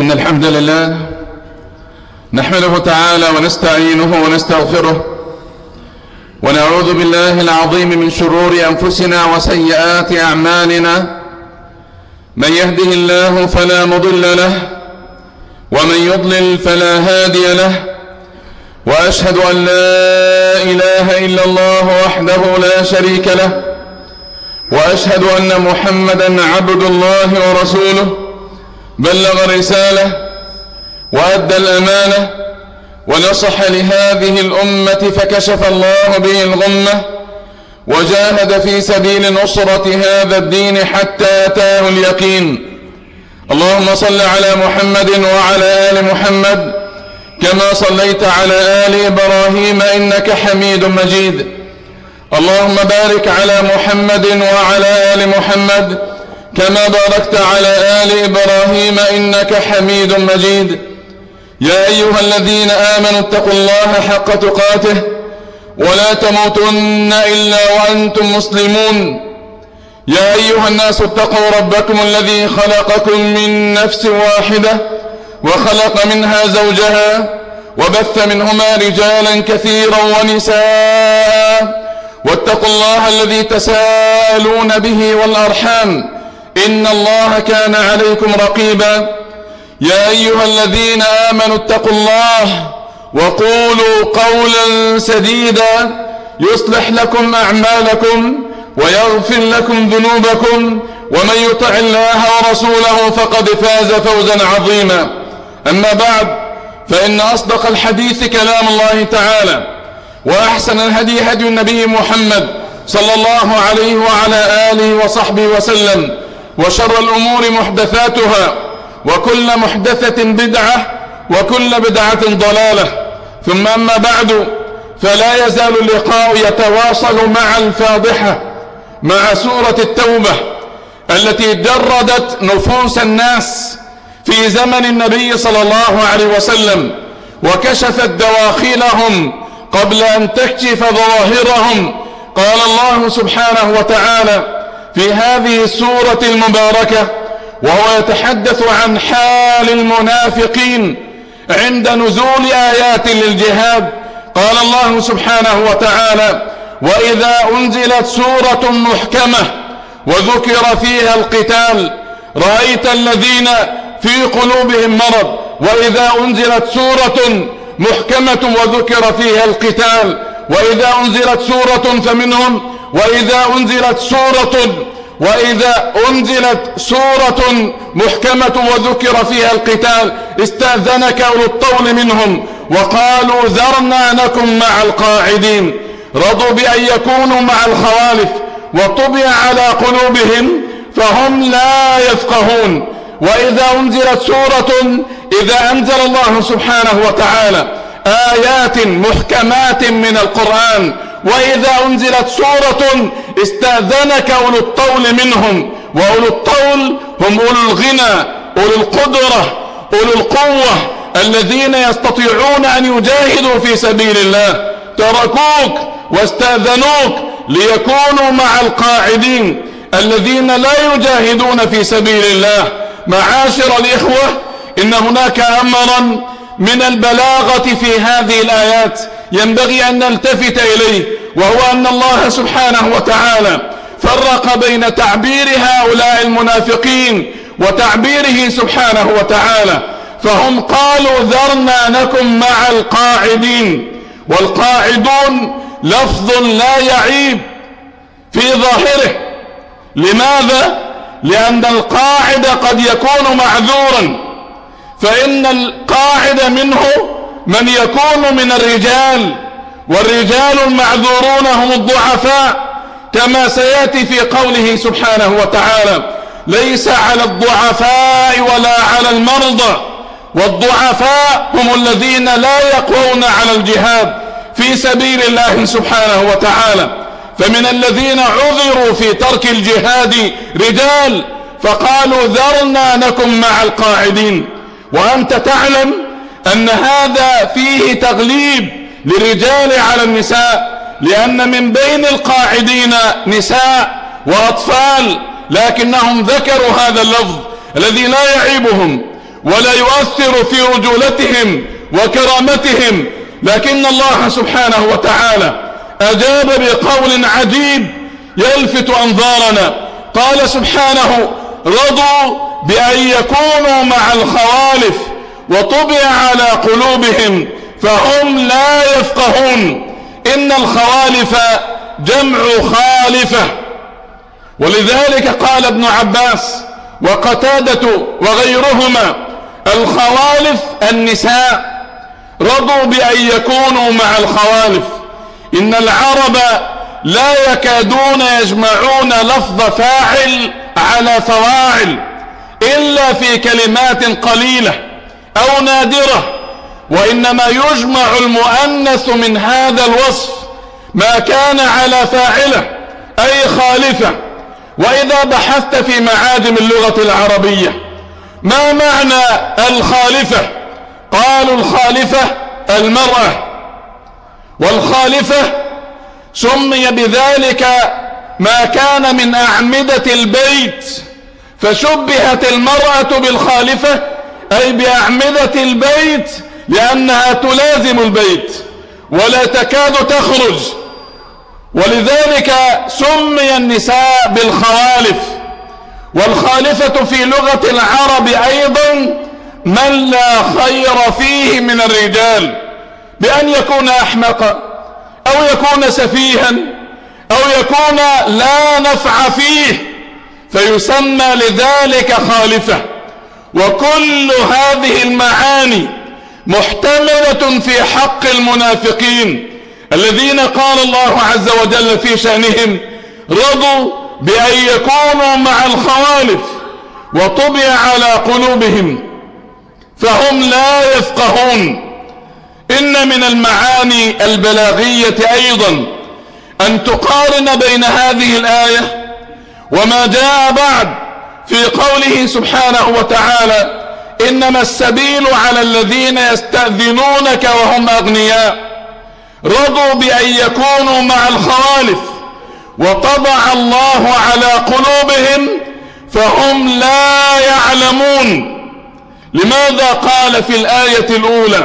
إن الحمد لله نحمده تعالى ونستعينه ونستغفره، ونعوذ بالله العظيم من شرور أنفسنا وسيئات أعمالنا. من يهده الله فلا مضل له، ومن يضلل فلا هادي له، وأشهد أن لا إله إلا الله وحده لا شريك له، وأشهد أن محمدا عبد الله ورسوله، بلغ الرسالة وأدى الأمانة ونصح لهذه الأمة فكشف الله به الغمة، وجاهد في سبيل نصرة هذا الدين حتى أتاه اليقين. اللهم صل على محمد وعلى آل محمد كما صليت على آل إبراهيم إنك حميد مجيد. اللهم بارك على محمد وعلى آل محمد كما باركت على آل إبراهيم إنك حميد مجيد. يا أيها الذين آمنوا اتقوا الله حق تقاته ولا تموتن إلا وأنتم مسلمون. يا أيها الناس اتقوا ربكم الذي خلقكم من نفس واحدة وخلق منها زوجها وبث منهما رجالا كثيرا ونساء، واتقوا الله الذي تساءلون به والأرحام إن الله كان عليكم رقيبا. يا أيها الذين آمنوا اتقوا الله وقولوا قولا سديدا يصلح لكم أعمالكم ويغفر لكم ذنوبكم، ومن يطع الله ورسوله فقد فاز فوزا عظيما. أما بعد، فإن أصدق الحديث كلام الله تعالى، وأحسن الهدي هدي النبي محمد صلى الله عليه وعلى آله وصحبه وسلم، وشر الأمور محدثاتها، وكل محدثة بدعة، وكل بدعة ضلالة. ثم أما بعد، فلا يزال اللقاء يتواصل مع الفاضحة، مع سورة التوبة التي جردت نفوس الناس في زمن النبي صلى الله عليه وسلم، وكشفت دواخلهم قبل أن تكشف ظواهرهم. قال الله سبحانه وتعالى في هذه السورة المباركة وهو يتحدث عن حال المنافقين عند نزول آيات للجهاد. قال الله سبحانه وتعالى: وإذا أنزلت سورة محكمة وذكر فيها القتال رأيت الذين في قلوبهم مرض. وإذا أنزلت سورة محكمة وذكر فيها القتال، وإذا أنزلت سورة فمنهم وإذا أنزلت سورة محكمة وذكر فيها القتال استأذنك أولو الطول منهم وقالوا ذرنا نكن مع القاعدين. رضوا بأن يكونوا مع الخوالف وطبع على قلوبهم فهم لا يفقهون. وإذا أنزلت سورة، إذا أنزل الله سبحانه وتعالى آيات محكمات من القرآن، وإذا أنزلت سورة استأذنك أولو الطول منهم. وأولو الطول هم أولو الغنى، أولو القدرة، أولو القوة، الذين يستطيعون أن يجاهدوا في سبيل الله، تركوك واستأذنوك ليكونوا مع القاعدين الذين لا يجاهدون في سبيل الله. معاشر الإخوة، إن هناك أمرا من البلاغة في هذه الآيات ينبغي أن نلتفت إليه، وهو أن الله سبحانه وتعالى فرق بين تعبير هؤلاء المنافقين وتعبيره سبحانه وتعالى. فهم قالوا ذرنا نكن مع القاعدين، والقاعدون لفظ لا يعيب في ظاهره. لماذا؟ لأن القاعد قد يكون معذورا، فإن القاعد منه من يكون من الرجال، والرجال المعذورون هم الضعفاء، كما سيأتي في قوله سبحانه وتعالى: ليس على الضعفاء ولا على المرضى. والضعفاء هم الذين لا يقوون على الجهاد في سبيل الله سبحانه وتعالى. فمن الذين عذروا في ترك الجهاد رجال فقالوا ذرنا نكن مع القاعدين. وأنت تعلم أن هذا فيه تغليب للرجال على النساء، لأن من بين القاعدين نساء وأطفال، لكنهم ذكروا هذا اللفظ الذي لا يعيبهم. ولا يؤثر في رجولتهم وكرامتهم، لكن الله سبحانه وتعالى أجاب بقول عجيب يلفت أنظارنا. قال سبحانه: رضوا بأن يكونوا مع الخوالف وطبع على قلوبهم فهم لا يفقهون. إن الخوالف جمع خالفة، ولذلك قال ابن عباس وقتادة وغيرهما: الخوالف النساء، رضوا بأن يكونوا مع الخوالف. إن العرب لا يكادون يجمعون لفظ فاعل على فواعل إلا في كلمات قليلة أو نادرة، وإنما يجمع المؤنث من هذا الوصف ما كان على فاعله أي خالفة. وإذا بحثت في معاجم اللغة العربية ما معنى الخالفة؟ قالوا الخالفة المرأة، والخالفة سمي بذلك ما كان من أعمدة البيت، فشبهت المرأة بالخالفة أي بأعمدة البيت لأنها تلازم البيت ولا تكاد تخرج، ولذلك سمي النساء بالخوالف. والخالفة في لغة العرب أيضا من لا خير فيه من الرجال، بأن يكون أحمقا أو يكون سفيها أو يكون لا نفع فيه فيسمى لذلك خالفة. وكل هذه المعاني محتملة في حق المنافقين الذين قال الله عز وجل في شأنهم: رضوا بأن يكونوا مع الخوالف وطبع على قلوبهم فهم لا يفقهون. إن من المعاني البلاغية أيضا أن تقارن بين هذه الآية وما جاء بعد في قوله سبحانه وتعالى: إنما السبيل على الذين يستأذنونك وهم أغنياء رضوا بأن يكونوا مع الخوالف وطبع الله على قلوبهم فهم لا يعلمون. لماذا قال في الآية الأولى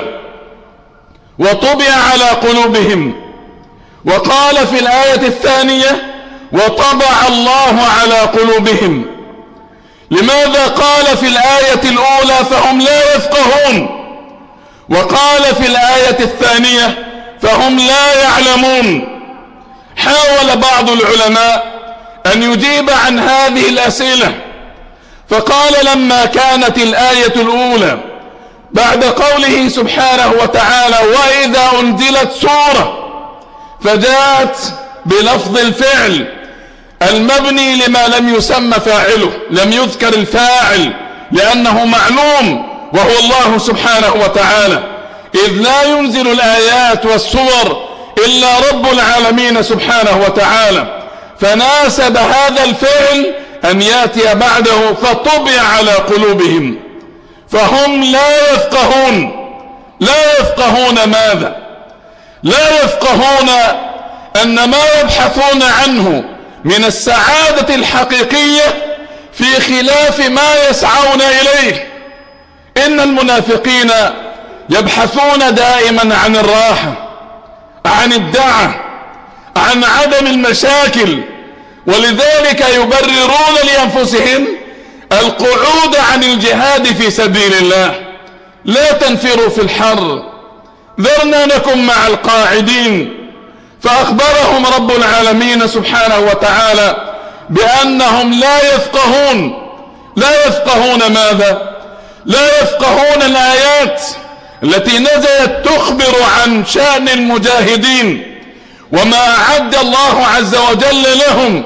وطبع على قلوبهم، وقال في الآية الثانية وطبع الله على قلوبهم؟ لماذا قال في الآية الأولى فهم لا يفقهون، وقال في الآية الثانية فهم لا يعلمون؟ حاول بعض العلماء أن يجيب عن هذه الأسئلة، فقال: لما كانت الآية الأولى بعد قوله سبحانه وتعالى وإذا أنزلت سورة فجاءت بلفظ الفعل المبني لما لم يسمى فاعله، لم يذكر الفاعل لأنه معلوم وهو الله سبحانه وتعالى، إذ لا ينزل الآيات والسور إلا رب العالمين سبحانه وتعالى، فناسب هذا الفعل أن يأتي بعده فطبع على قلوبهم فهم لا يفقهون. لا يفقهون ماذا؟ لا يفقهون أن ما يبحثون عنه من السعادة الحقيقية في خلاف ما يسعون إليه. إن المنافقين يبحثون دائما عن الراحة، عن الدعة، عن عدم المشاكل، ولذلك يبررون لأنفسهم القعود عن الجهاد في سبيل الله. لا تنفروا في الحر، ذرنا نكن مع القاعدين. فأخبرهم رب العالمين سبحانه وتعالى بأنهم لا يفقهون. لا يفقهون ماذا؟ لا يفقهون الآيات التي نزلت تخبر عن شأن المجاهدين وما أعد الله عز وجل لهم،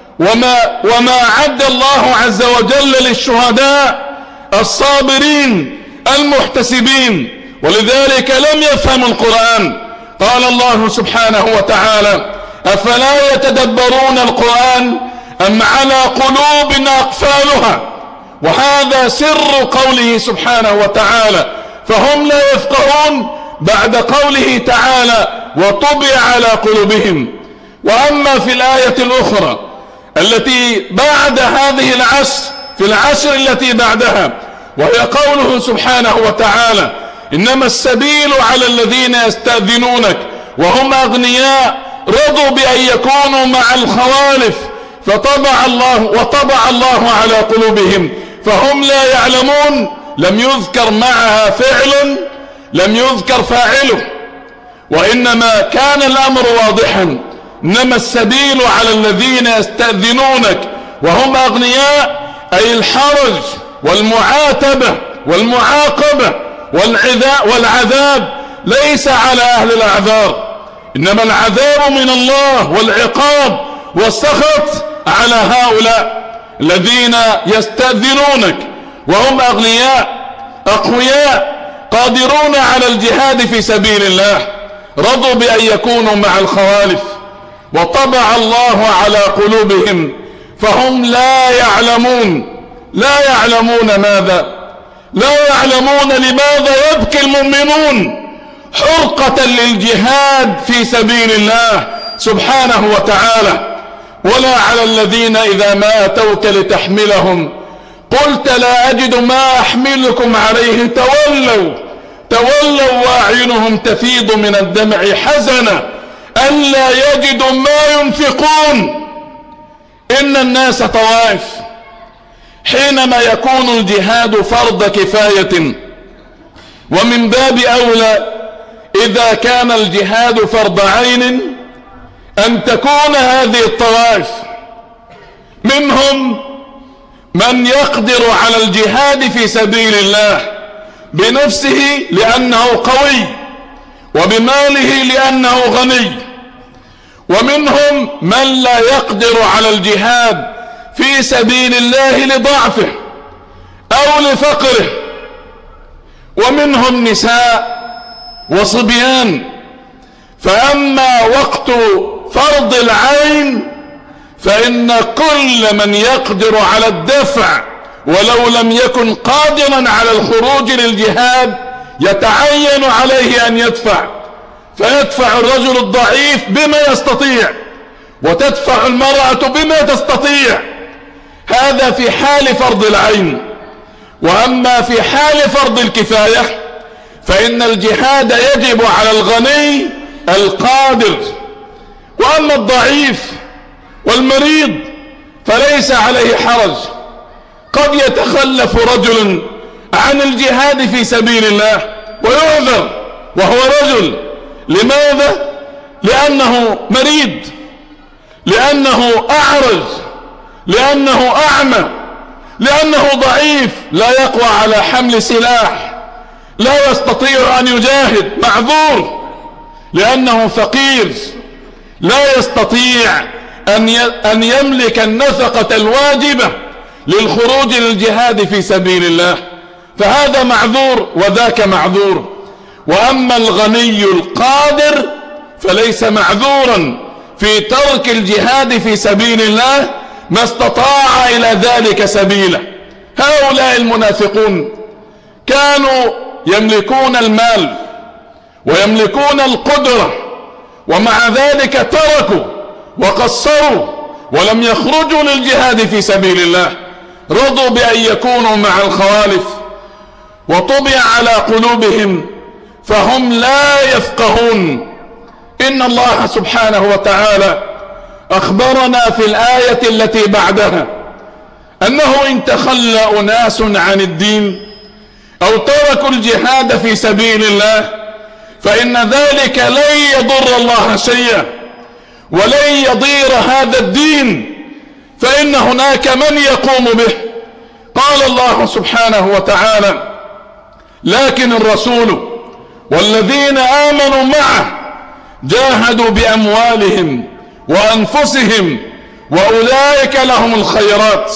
وما أعد الله عز وجل للشهداء الصابرين المحتسبين. ولذلك لم يفهموا القرآن. قال الله سبحانه وتعالى: أفلا يتدبرون القرآن أم على قلوب أقفالها؟ وهذا سر قوله سبحانه وتعالى فهم لا يفقهون بعد قوله تعالى وطبع على قلوبهم. وأما في الآية الأخرى التي بعد هذه العشر، في العشر التي بعدها، وهي قوله سبحانه وتعالى: إنما السبيل على الذين يستأذنونك وهم أغنياء رضوا بأن يكونوا مع الخوالف وطبع الله على قلوبهم فهم لا يعلمون. لم يذكر معها فعل، لم يذكر فاعله، وإنما كان الأمر واضحا: إنما السبيل على الذين يستأذنونك وهم أغنياء، أي الحرج والمعاتبة والمعاقبة والعذاب ليس على أهل الأعذار، إنما العذاب من الله والعقاب والسخط على هؤلاء الذين يستأذنونك وهم أغنياء أقوياء قادرون على الجهاد في سبيل الله، رضوا بأن يكونوا مع الخوالف وطبع الله على قلوبهم فهم لا يعلمون. لا يعلمون ماذا؟ لا يعلمون لماذا يبكي المؤمنون حرقة للجهاد في سبيل الله سبحانه وتعالى. ولا على الذين إذا ما أتوك لتحملهم قلت لا أجد ما أحملكم عليه تولوا وأعينهم تفيض من الدمع حزنا ألا يجدوا ما ينفقون. إن الناس طوائف، حينما يكون الجهاد فرض كفاية، ومن باب أولى إذا كان الجهاد فرض عين، أن تكون هذه الطوائف منهم من يقدر على الجهاد في سبيل الله بنفسه لأنه قوي وبماله لأنه غني، ومنهم من لا يقدر على الجهاد في سبيل الله لضعفه أو لفقره، ومنهم نساء وصبيان. فأما وقت فرض العين فإن كل من يقدر على الدفع ولو لم يكن قادرا على الخروج للجهاد يتعين عليه أن يدفع، فيدفع الرجل الضعيف بما يستطيع وتدفع المرأة بما تستطيع. هذا في حال فرض العين. وأما في حال فرض الكفاية فإن الجهاد يجب على الغني القادر، وأما الضعيف والمريض فليس عليه حرج. قد يتخلف رجل عن الجهاد في سبيل الله ويعذر وهو رجل. لماذا؟ لأنه مريض، لأنه أعرج، لأنه أعمى، لأنه ضعيف لا يقوى على حمل سلاح، لا يستطيع أن يجاهد، معذور، لأنه فقير لا يستطيع أن يملك النفقة الواجبة للخروج للجهاد في سبيل الله، فهذا معذور وذاك معذور. وأما الغني القادر فليس معذورا في ترك الجهاد في سبيل الله ما استطاع إلى ذلك سبيلا. هؤلاء المنافقون كانوا يملكون المال ويملكون القدرة، ومع ذلك تركوا وقصروا ولم يخرجوا للجهاد في سبيل الله، رضوا بأن يكونوا مع الخوالف وطبع على قلوبهم فهم لا يفقهون. إن الله سبحانه وتعالى أخبرنا في الآية التي بعدها أنه إن تخلى أناس عن الدين أو تركوا الجهاد في سبيل الله فإن ذلك لن يضر الله شيئا ولن يضير هذا الدين، فإن هناك من يقوم به. قال الله سبحانه وتعالى: لكن الرسول والذين آمنوا معه جاهدوا بأموالهم وأنفسهم وأولئك لهم الخيرات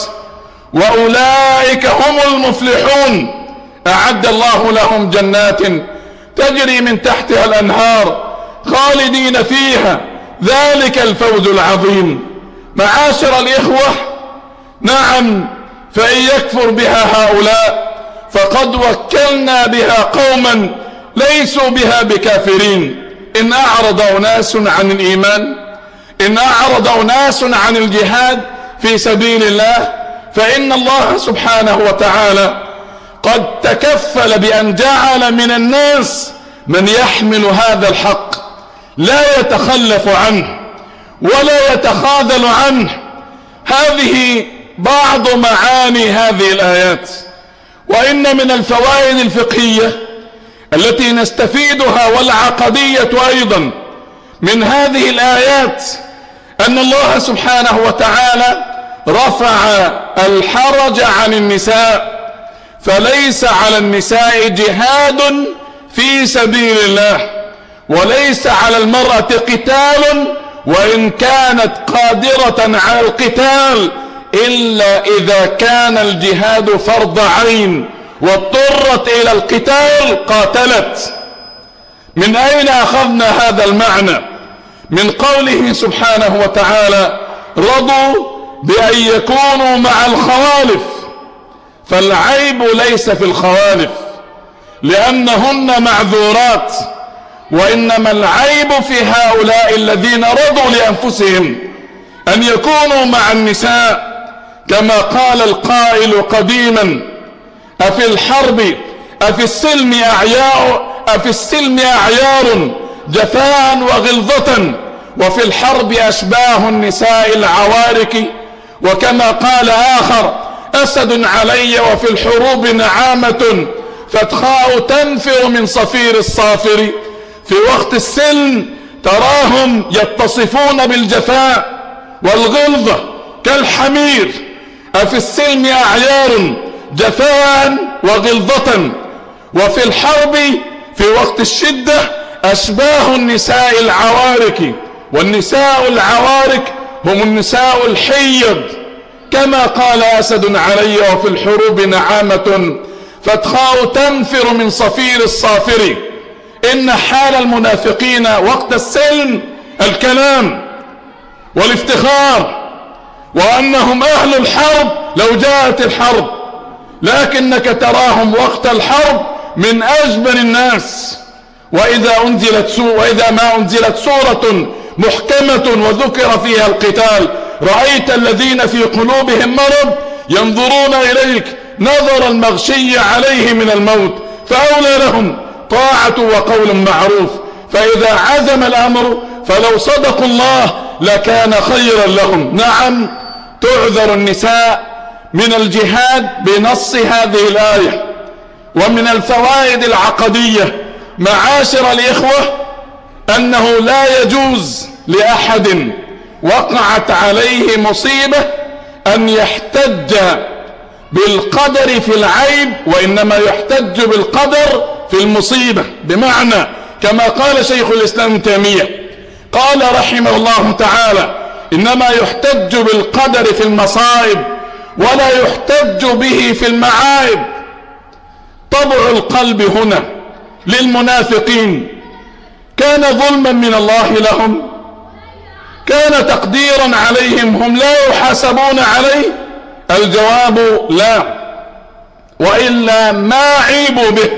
وأولئك هم المفلحون. أعد الله لهم جنات تجري من تحتها الأنهار خالدين فيها ذلك الفوز العظيم. معاشر الإخوة، نعم، فإن يكفر بها هؤلاء فقد وكلنا بها قوما ليسوا بها بكافرين. إن أعرض أناس عن الإيمان، إن أعرض أناس عن الجهاد في سبيل الله، فإن الله سبحانه وتعالى قد تكفل بأن جعل من الناس من يحمل هذا الحق لا يتخلف عنه ولا يتخاذل عنه. هذه بعض معاني هذه الآيات. وإن من الفوائد الفقهية التي نستفيدها والعقدية أيضا من هذه الآيات أن الله سبحانه وتعالى رفع الحرج عن النساء، فليس على النساء جهاد في سبيل الله، وليس على المرأة قتال وإن كانت قادرة على القتال، إلا إذا كان الجهاد فرض عين واضطرت إلى القتال قاتلت. من أين أخذنا هذا المعنى؟ من قوله سبحانه وتعالى: رضوا بأن يكونوا مع الخوالف. فالعيب ليس في الخوالف لأنهن معذورات، وإنما العيب في هؤلاء الذين رضوا لأنفسهم أن يكونوا مع النساء، كما قال القائل قديما: أفي الحرب أفي السلم أعيار جفاء وغلظة، وفي الحرب أشباه النساء العوارك. وكما قال آخر: أسد علي وفي الحروب نعامة، فتخاء تنفر من صفير الصافر. في وقت السلم تراهم يتصفون بالجفاء والغلظة كالحمير. أفي السلم أعيار جفاء وغلظة، وفي الحرب في وقت الشدة أشباه النساء العوارك. والنساء العوارك هم النساء الحيض، كما قال: أسد علي وفي الحروب نعامة، فتخاء تنفر من صفير الصافر. إن حال المنافقين وقت السلم الكلام والافتخار، وأنهم أهل الحرب لو جاءت الحرب، لكنك تراهم وقت الحرب من أجبن الناس. وإذا ما أنزلت سورة محكمة وذكر فيها القتال، رأيت الذين في قلوبهم مرض ينظرون إليك نظر المغشي عليه من الموت، فأولى لهم طاعة وقول معروف. فإذا عزم الأمر فلو صدقوا الله لكان خيرا لهم. نعم، تعذر النساء من الجهاد بنص هذه الآية. ومن الفوائد العقدية معاشر الإخوة أنه لا يجوز لأحد وقعت عليه مصيبة أن يحتج بالقدر في العيب، وإنما يحتج بالقدر في المصيبة. بمعنى كما قال شيخ الإسلام ابن تيمية، قال رحمه الله تعالى: إنما يحتج بالقدر في المصائب ولا يحتج به في المعائب. طبع القلب هنا للمنافقين كان ظلما من الله لهم؟ كان تقديرا عليهم هم لا يحاسبون عليه؟ الجواب لا، وإلا ما عيبوا به،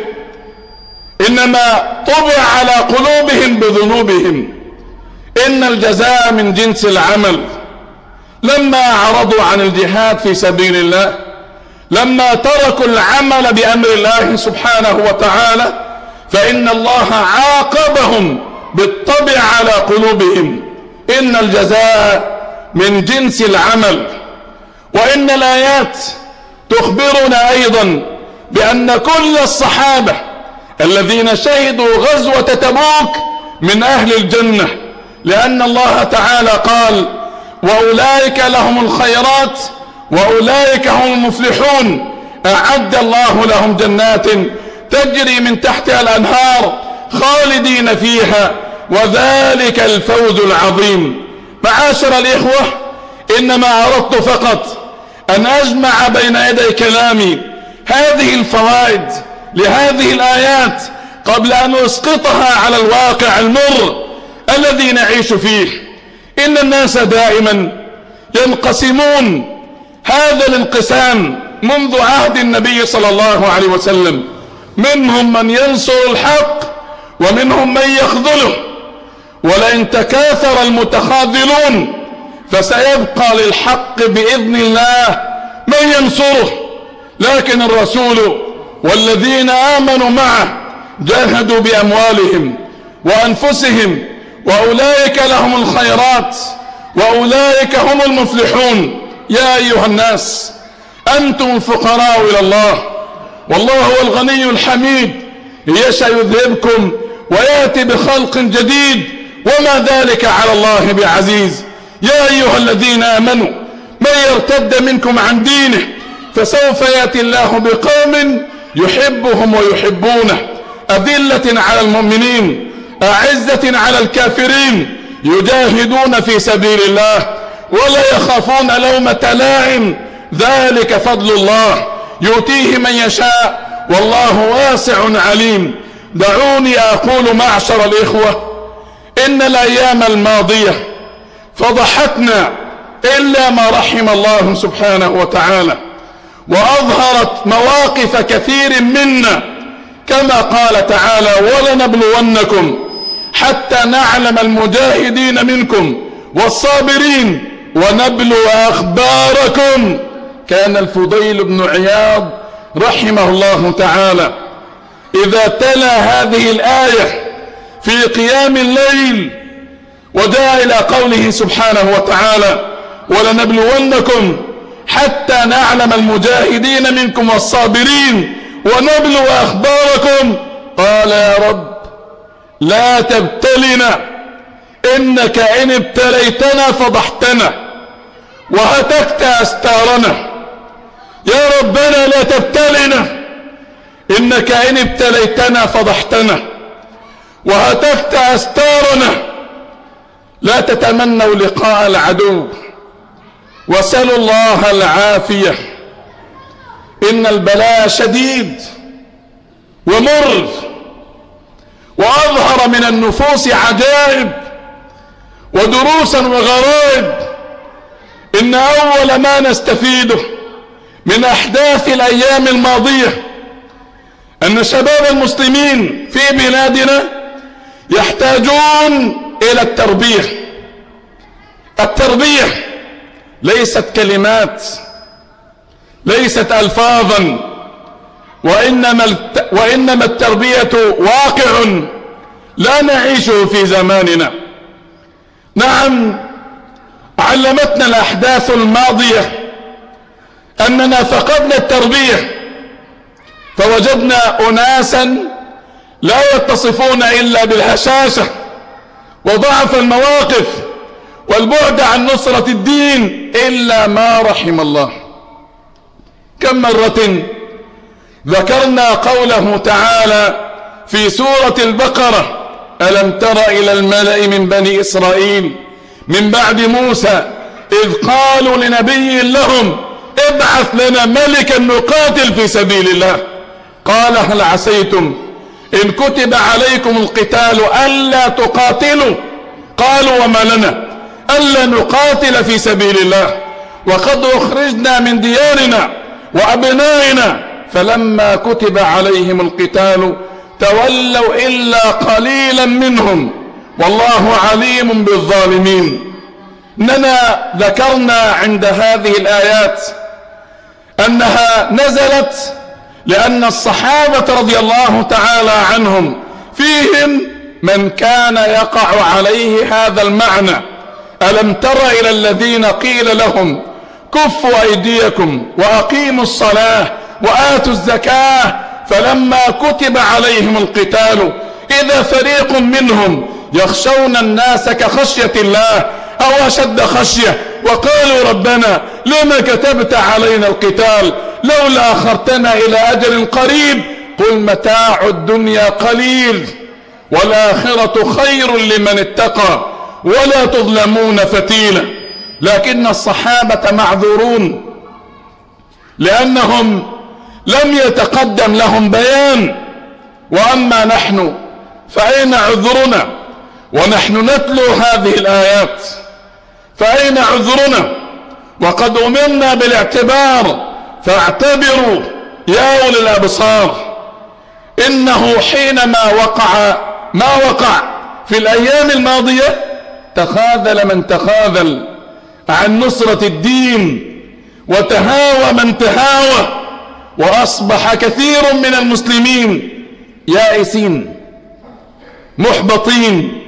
إنما طبع على قلوبهم بذنوبهم. إن الجزاء من جنس العمل. لما أعرضوا عن الجهاد في سبيل الله، لما تركوا العمل بأمر الله سبحانه وتعالى، فإن الله عاقبهم بالطبع على قلوبهم. إن الجزاء من جنس العمل. وإن الآيات تخبرنا أيضا بأن كل الصحابة الذين شهدوا غزوة تبوك من أهل الجنة، لأن الله تعالى قال: وأولئك لهم الخيرات وأولئك هم المفلحون، أعد الله لهم جنات تجري من تحتها الأنهار خالدين فيها وذلك الفوز العظيم. معاشر الإخوة، إنما أردت فقط أن أجمع بين يدي كلامي هذه الفوائد لهذه الآيات قبل أن أسقطها على الواقع المر الذي نعيش فيه. إن الناس دائما ينقسمون، هذا الانقسام منذ عهد النبي صلى الله عليه وسلم، منهم من ينصر الحق ومنهم من يخذله. ولئن تكاثر المتخاذلون فسيبقى للحق بإذن الله من ينصره. لكن الرسول والذين آمنوا معه جاهدوا بأموالهم وأنفسهم وأولئك لهم الخيرات وأولئك هم المفلحون. يا أيها الناس أنتم الفقراء إلى الله والله هو الغني الحميد، يشاء يذهبكم ويأتي بخلق جديد وما ذلك على الله بعزيز. يا أيها الذين آمنوا من يرتد منكم عن دينه فسوف يأتي الله بقوم يحبهم ويحبونه، أذلة على المؤمنين أعزة على الكافرين، يجاهدون في سبيل الله ولا يخافون لومة لائم، ذلك فضل الله يؤتيه من يشاء والله واسع عليم. دعوني أقول معشر الإخوة إن الأيام الماضية فضحتنا إلا ما رحم الله سبحانه وتعالى، وأظهرت مواقف كثير منا كما قال تعالى: ولنبلونكم حتى نعلم المجاهدين منكم والصابرين ونبلو أخباركم. كان الفضيل بن عياض رحمه الله تعالى إذا تلا هذه الآية في قيام الليل وجاء إلى قوله سبحانه وتعالى: ولنبلونكم حتى نعلم المجاهدين منكم والصابرين ونبلو أخباركم، قال: يا رب لا تبتلنا، إنك إن ابتليتنا فضحتنا وهتكت أستارنا. يا ربنا لا تبتلنا، إنك إن ابتليتنا فضحتنا وهتكت أستارنا. لا تتمنوا لقاء العدو وسلوا الله العافية، إن البلاء شديد ومر، وأظهر من النفوس عجائب ودروسا وغرائب. إن أول ما نستفيده من أحداث الأيام الماضية أن شباب المسلمين في بلادنا يحتاجون إلى التربية. التربية ليست كلمات، ليست ألفاظا، وإنما التربية واقع لا نعيشه في زماننا. نعم، علمتنا الأحداث الماضية أننا فقدنا التربية، فوجدنا أناسا لا يتصفون إلا بالهشاشة وضعف المواقف والبعد عن نصرة الدين إلا ما رحم الله. كم مرة ذكرنا قوله تعالى في سورة البقرة: ألم تر إلى الملأ من بني إسرائيل من بعد موسى إذ قالوا لنبي لهم ابعث لنا ملكا نقاتل في سبيل الله قال هل عسيتم إن كتب عليكم القتال ألا تقاتلوا قالوا وما لنا ألا نقاتل في سبيل الله وقد أخرجنا من ديارنا وأبنائنا فلما كتب عليهم القتال تولوا إلا قليلا منهم والله عليم بالظالمين. إننا ذكرنا عند هذه الآيات أنها نزلت لأن الصحابة رضي الله تعالى عنهم فيهم من كان يقع عليه هذا المعنى: ألم تر إلى الذين قيل لهم كفوا أيديكم وأقيموا الصلاة وآتوا الزكاة فلما كتب عليهم القتال إذا فريق منهم يخشون الناس كخشية الله أو أشد خشية وقالوا ربنا لما كتبت علينا القتال لولا أخرتنا إلى أجل قريب قل متاع الدنيا قليل والآخرة خير لمن اتقى ولا تظلمون فتيلا. لكن الصحابة معذورون لأنهم لم يتقدم لهم بيان، وأما نحن فأين عذرنا ونحن نتلو هذه الآيات؟ فأين عذرنا وقد أمرنا بالاعتبار؟ فاعتبروا يا أولي الأبصار. إنه حينما وقع ما وقع في الأيام الماضية تخاذل من تخاذل عن نصرة الدين وتهاوى من تهاوى وأصبح كثير من المسلمين يائسين محبطين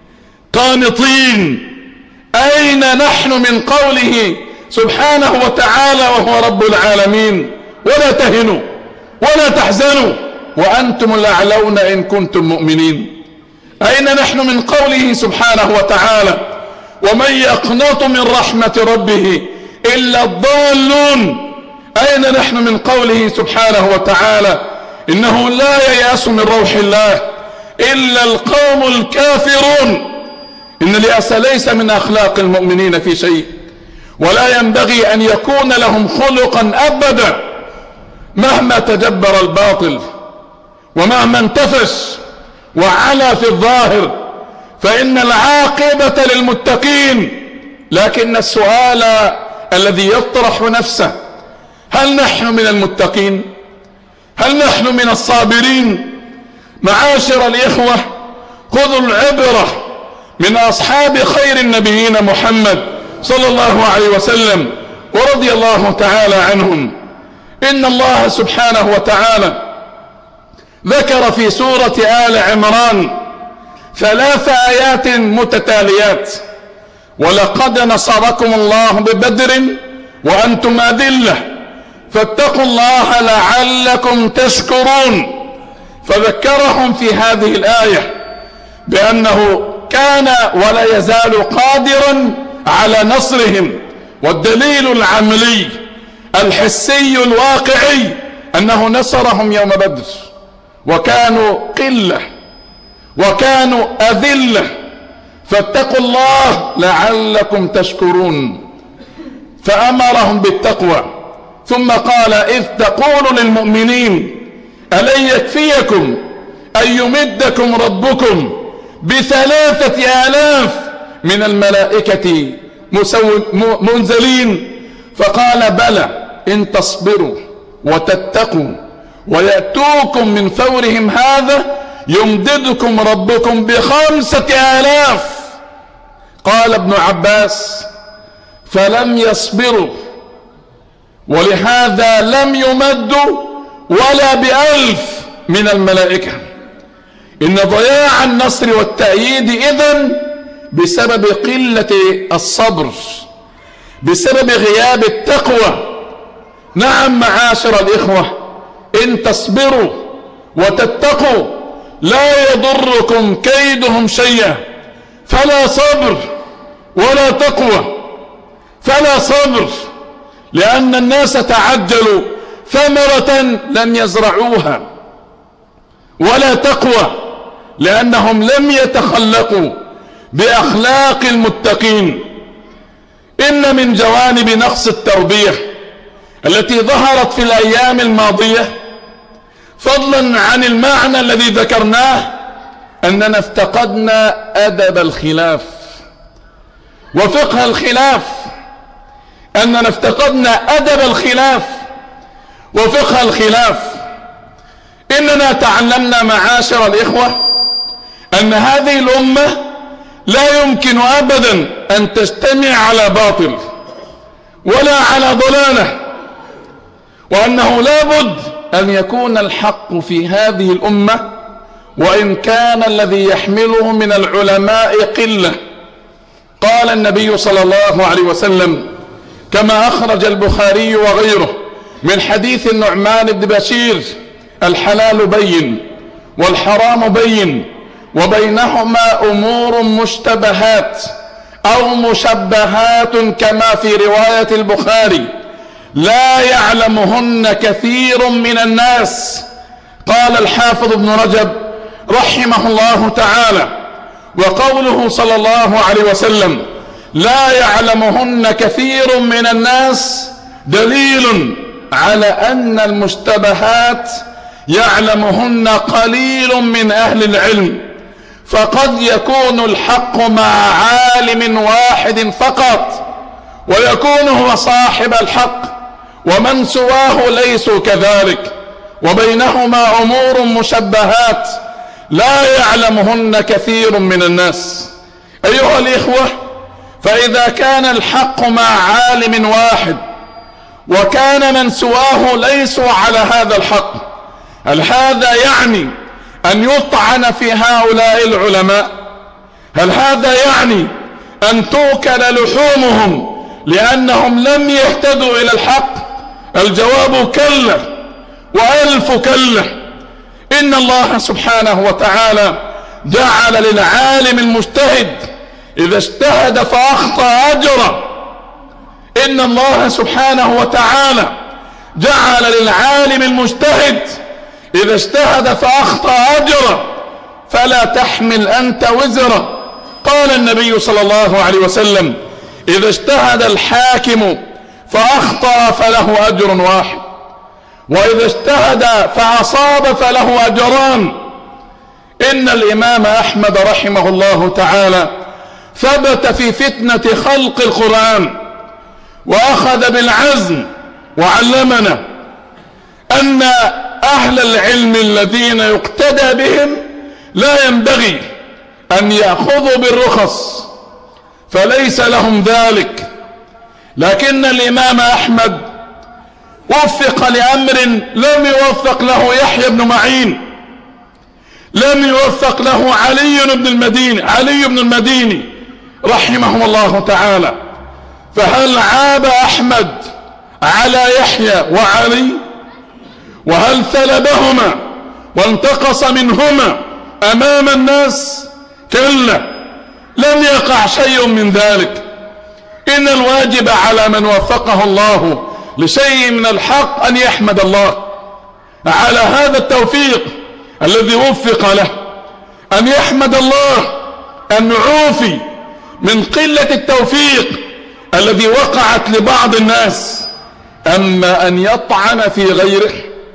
قانطين. أين نحن من قوله سبحانه وتعالى وهو رب العالمين: ولا تهنوا ولا تحزنوا وأنتم الأعلون إن كنتم مؤمنين؟ أين نحن من قوله سبحانه وتعالى: ومن يقنط من رحمة ربه إلا الضالون؟ أين نحن من قوله سبحانه وتعالى: إنه لا ييأس من روح الله إلا القوم الكافرون؟ إن اليأس ليس من أخلاق المؤمنين في شيء، ولا ينبغي أن يكون لهم خلقا أبدا مهما تجبر الباطل ومهما انتفش وعلى في الظاهر، فإن العاقبة للمتقين. لكن السؤال الذي يطرح نفسه: هل نحن من المتقين؟ هل نحن من الصابرين؟ معاشر الإخوة، خذوا العبرة من أصحاب خير النبيين محمد صلى الله عليه وسلم ورضي الله تعالى عنهم. إن الله سبحانه وتعالى ذكر في سورة آل عمران 3 آيات متتاليات: ولقد نصركم الله ببدر وأنتم أذلة فاتقوا الله لعلكم تشكرون. فذكرهم في هذه الآية بأنه كان ولا يزال قادرا على نصرهم، والدليل العملي الحسي الواقعي أنه نصرهم يوم بدر، وكانوا قلة وكانوا أذلة، فاتقوا الله لعلكم تشكرون. فأمرهم بالتقوى، ثم قال: إذ تقول للمؤمنين ألن يكفيكم أن يمدكم ربكم ب3,000 من الملائكة منزلين؟ فقال: بلى إن تصبروا وتتقوا ويأتوكم من فورهم هذا يمددكم ربكم ب5,000. قال ابن عباس: فلم يصبروا، ولهذا لم يمدوا ولا ب1,000 من الملائكة. إن ضياع النصر والتأييد إذن بسبب قلة الصبر، بسبب غياب التقوى. نعم معاشر الإخوة، إن تصبروا وتتقوا لا يضركم كيدهم شيئا، فلا صبر ولا تقوى. فلا صبر لأن الناس تعجلوا ثمرة لم يزرعوها، ولا تقوى لأنهم لم يتخلقوا بأخلاق المتقين. إن من جوانب نقص التربية التي ظهرت في الأيام الماضية، فضلا عن المعنى الذي ذكرناه، أننا افتقدنا أدب الخلاف وفقه الخلاف. أننا افتقدنا أدب الخلاف وفقه الخلاف. إننا تعلمنا معاشر الإخوة أن هذه الأمة لا يمكن أبدا أن تجتمع على باطل ولا على ضلالة، وأنه لا بد أن يكون الحق في هذه الأمة، وإن كان الذي يحمله من العلماء قلة. قال النبي صلى الله عليه وسلم كما أخرج البخاري وغيره من حديث النعمان بن بشير: الحلال بين والحرام بين وبينهما أمور مشتبهات أو مشبهات كما في رواية البخاري لا يعلمهن كثير من الناس. قال الحافظ ابن رجب رحمه الله تعالى: وقوله صلى الله عليه وسلم لا يعلمهن كثير من الناس دليل على أن المشتبهات يعلمهن قليل من أهل العلم، فقد يكون الحق مع عالم واحد فقط ويكون هو صاحب الحق، ومن سواه ليسوا كذلك، وبينهما أمور مشبهات لا يعلمهن كثير من الناس. أيها الإخوة، فإذا كان الحق مع عالم واحد وكان من سواه ليسوا على هذا الحق. هل هذا يعني أن يطعن في هؤلاء العلماء؟ هل هذا يعني أن توكل لحومهم لأنهم لم يهتدوا إلى الحق؟ الجواب كلا وألف كلا. إن الله سبحانه وتعالى جعل للعالم المجتهد إذا اجتهد فأخطأ أجره. إن الله سبحانه وتعالى جعل للعالم المجتهد إذا اجتهد فأخطأ أجره، فلا تحمل أنت وزره. قال النبي صلى الله عليه وسلم: إذا اجتهد الحاكم فأخطأ فله أجر واحد، وإذا اجتهد فأصاب فله أجران. إن الإمام أحمد رحمه الله تعالى ثبت في فتنة خلق القرآن وأخذ بالعزم وعلمنا أن أهل العلم الذين يقتدى بهم لا ينبغي أن يأخذوا بالرخص، فليس لهم ذلك. لكن الإمام أحمد وفق لأمر لم يوفق له يحيى بن معين، لم يوفق له علي بن المديني رحمه الله تعالى. فهل عاب أحمد على يحيى وعلي؟ وهل ثلبهما وانتقص منهما أمام الناس؟ كلا، لم يقع شيء من ذلك. إن الواجب على من وفقه الله لشيء من الحق أن يحمد الله على هذا التوفيق الذي وفق له، أن يحمد الله أن عوفي من قلة التوفيق الذي وقعت لبعض الناس. أما أن يطعن في غيره،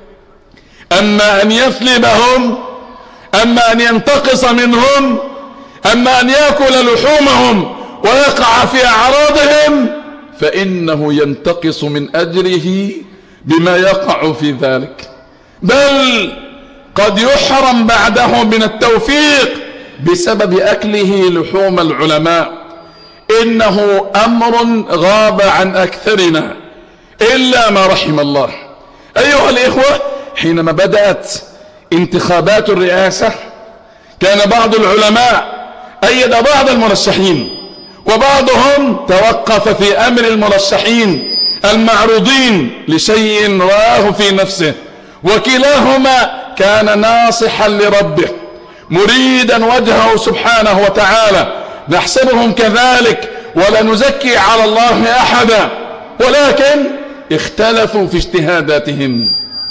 أما أن يثلبهم، أما أن ينتقص منهم، أما أن يأكل لحومهم ويقع في أعراضهم، فإنه ينتقص من أجره بما يقع في ذلك، بل قد يحرم بعده من التوفيق بسبب أكله لحوم العلماء. إنه أمر غاب عن أكثرنا إلا ما رحم الله. أيها الإخوة، حينما بدأت انتخابات الرئاسة كان بعض العلماء أيد بعض المرشحين، وبعضهم توقف في أمر المرشحين المعروضين لشيء رآه في نفسه، وكلاهما كان ناصحا لربه مريدا وجهه سبحانه وتعالى. نحسبهم كذلك ولا نزكي على الله أحدا، ولكن اختلفوا في اجتهاداتهم.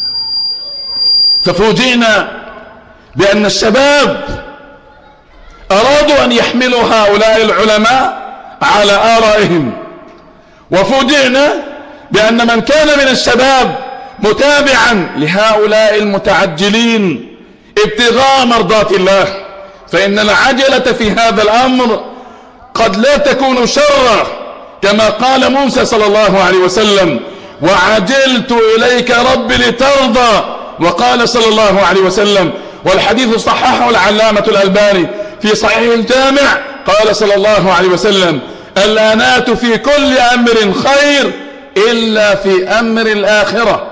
ففوجئنا بأن الشباب أرادوا أن يحملوا هؤلاء العلماء على آرائهم، وفوجئنا بأن من كان من الشباب متابعا لهؤلاء المتعجلين ابتغاء مرضات الله، فإن العجلة في هذا الأمر قد لا تكون شرا، كما قال موسى صلى الله عليه وسلم: وعجلت إليك رب لترضى. وقال صلى الله عليه وسلم، والحديث صححه العلامة الألباني في صحيح الجامع، قال صلى الله عليه وسلم: الآنات في كل أمر خير إلا في أمر الآخرة.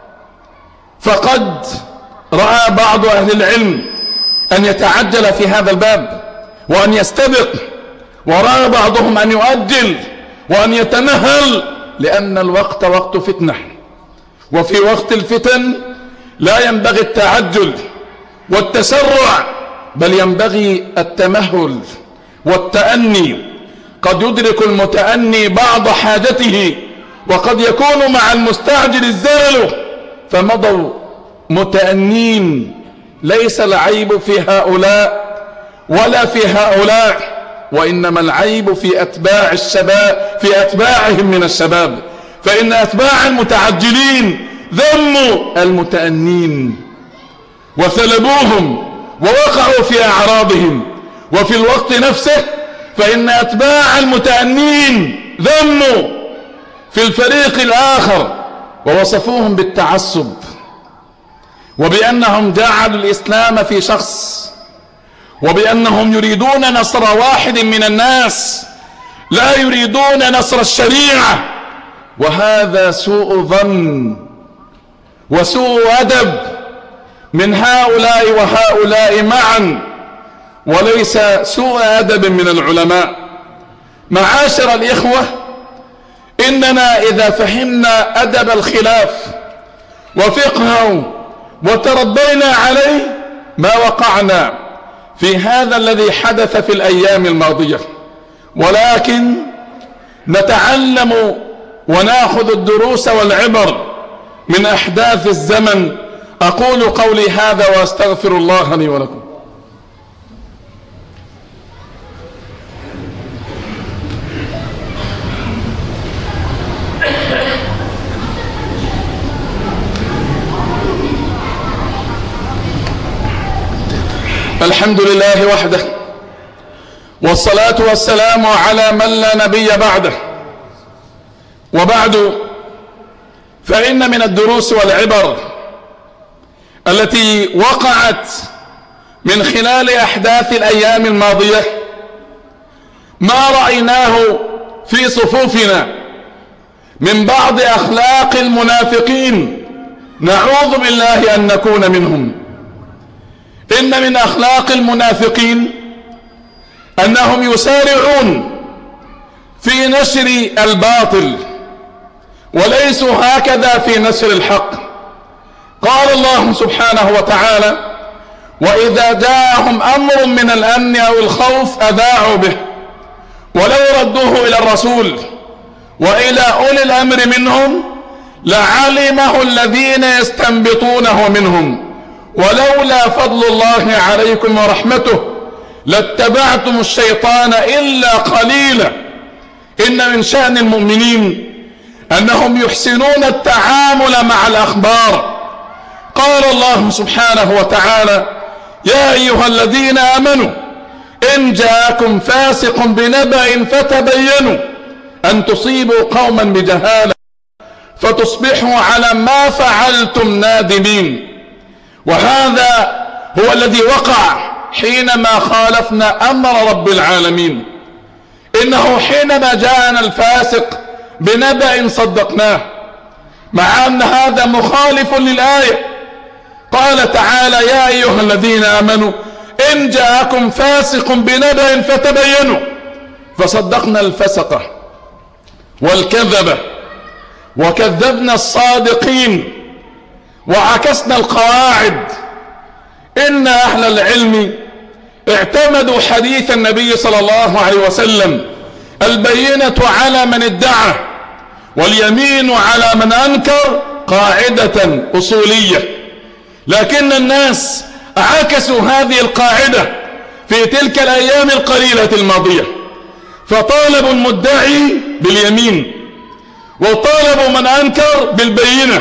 فقد رأى بعض أهل العلم أن يتعجل في هذا الباب وأن يستبق، ورأى بعضهم أن يؤجل وأن يتمهل، لأن الوقت وقت فتنة، وفي وقت الفتن لا ينبغي التعجل والتسرع، بل ينبغي التمهل والتأني. قد يدرك المتأني بعض حاجته، وقد يكون مع المستعجل الزلل، فمضوا متأنين. ليس العيب في هؤلاء ولا في هؤلاء، وإنما العيب في أتباع الشباب، في أتباعهم من الشباب. فإن أتباع المتعجلين ذموا المتأنين وثلبوهم ووقعوا في أعراضهم، وفي الوقت نفسه فإن أتباع المتأنين ذموا في الفريق الآخر ووصفوهم بالتعصب، وبأنهم جعلوا الإسلام في شخص، وبأنهم يريدون نصر واحد من الناس، لا يريدون نصر الشريعة وهذا سوء ظن وسوء أدب من هؤلاء وهؤلاء معا، وليس سوء أدب من العلماء. معاشر الإخوة، إننا إذا فهمنا أدب الخلاف وفقهه وتربينا عليه ما وقعنا في هذا الذي حدث في الأيام الماضية، ولكن نتعلم ونأخذ الدروس والعبر من أحداث الزمن. أقول قولي هذا وأستغفر الله لي ولكم. الحمد لله وحده، والصلاة والسلام على من لا نبي بعده، وبعد، فإن من الدروس والعبر التي وقعت من خلال أحداث الأيام الماضية ما رأيناه في صفوفنا من بعض أخلاق المنافقين، نعوذ بالله أن نكون منهم. إن من أخلاق المنافقين أنهم يسارعون في نشر الباطل وليسوا هكذا في نشر الحق. قال الله سبحانه وتعالى: وإذا جاءهم أمر من الأمن أو الخوف أذاعوا به ولو ردوه إلى الرسول وإلى أولي الأمر منهم لعلمه الذين يستنبطونه منهم ولولا فضل الله عليكم ورحمته لاتبعتم الشيطان إلا قليلا. إن من شأن المؤمنين أنهم يحسنون التعامل مع الأخبار. قال الله سبحانه وتعالى: يا أيها الذين آمنوا إن جاءكم فاسق بنبأ فتبينوا أن تصيبوا قوما بجهالة فتصبحوا على ما فعلتم نادمين. وهذا هو الذي وقع حينما خالفنا أمر رب العالمين. إنه حينما جاءنا الفاسق بنبأ صدقناه، مع أن هذا مخالف للآية. قال تعالى: يا أيها الذين آمنوا إن جاءكم فاسق بنبأ فتبينوا، فصدقنا الفسقة والكذبة وكذبنا الصادقين وعكسنا القواعد. إن أهل العلم اعتمدوا حديث النبي صلى الله عليه وسلم: البينة على من ادعى واليمين على من أنكر، قاعدة أصولية. لكن الناس عكسوا هذه القاعدة في تلك الأيام القليلة الماضية، فطالبوا المدعي باليمين وطالبوا من أنكر بالبينة،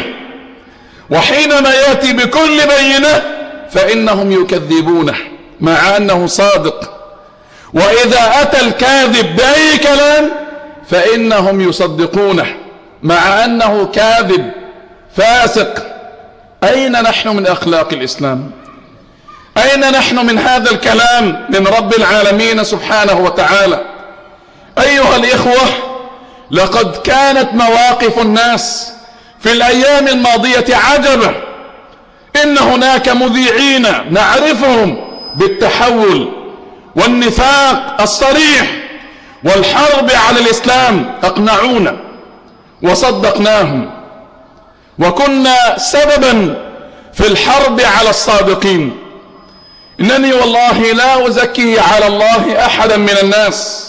وحينما يأتي بكل بينة فإنهم يكذبونه مع أنه صادق، وإذا أتى الكاذب بأي كلام فإنهم يصدقونه مع أنه كاذب فاسق. أين نحن من أخلاق الإسلام؟ أين نحن من هذا الكلام من رب العالمين سبحانه وتعالى؟ أيها الإخوة، لقد كانت مواقف الناس في الأيام الماضية عجبة. إن هناك مذيعين نعرفهم بالتحول والنفاق الصريح والحرب على الإسلام، أقنعونا وصدقناهم، وكنا سببا في الحرب على الصادقين. إنني والله لا أزكي على الله أحدا من الناس،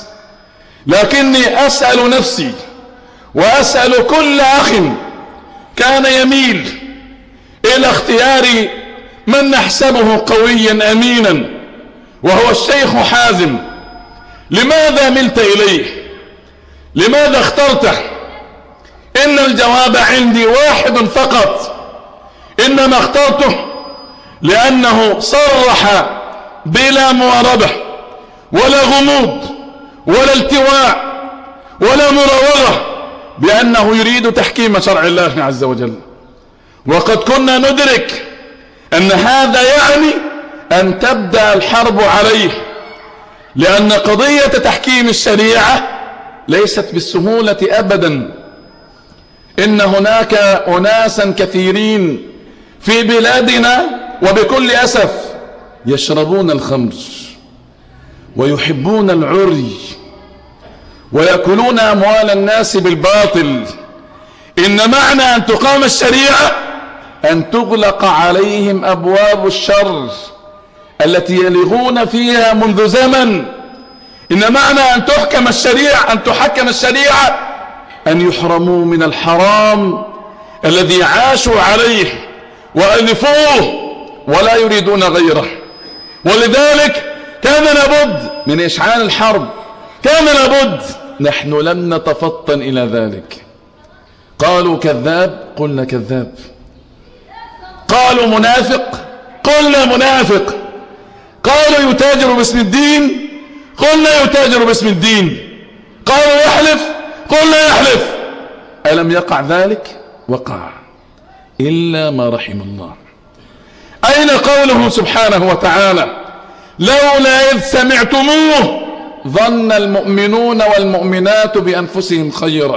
لكني أسأل نفسي وأسأل كل أخ كان يميل إلى اختيار من نحسبه قويا أمينا وهو الشيخ حازم: لماذا ملت إليه؟ لماذا اخترته؟ إن الجواب عندي واحد فقط: إنما اخترته لأنه صرح بلا مواربة ولا غموض ولا التواء ولا مراوغة بأنه يريد تحكيم شرع الله عز وجل. وقد كنا ندرك أن هذا يعني أن تبدأ الحرب عليه، لأن قضية تحكيم الشريعة ليست بالسهولة أبدا. إن هناك أناسا كثيرين في بلادنا وبكل أسف يشربون الخمر ويحبون العري ويأكلون أموال الناس بالباطل. إن معنى أن تقام الشريعة أن تغلق عليهم أبواب الشر التي يلغون فيها منذ زمن. إن معنى أن تحكم الشريعة أن يحرموا من الحرام الذي عاشوا عليه وألفوه ولا يريدون غيره. ولذلك كان لابد من إشعال الحرب، كان لابد. نحن لم نتفطن إلى ذلك. قالوا كذاب، قلنا كذاب. قالوا منافق، قلنا منافق. قالوا يتاجر باسم الدين، قلنا يتاجر باسم الدين. قالوا يحلف، قلنا يحلف. ألم يقع ذلك؟ وقع، إلا ما رحم الله. أين قوله سبحانه وتعالى لولا إذ سمعتموه ظن المؤمنون والمؤمنات بأنفسهم خيرا؟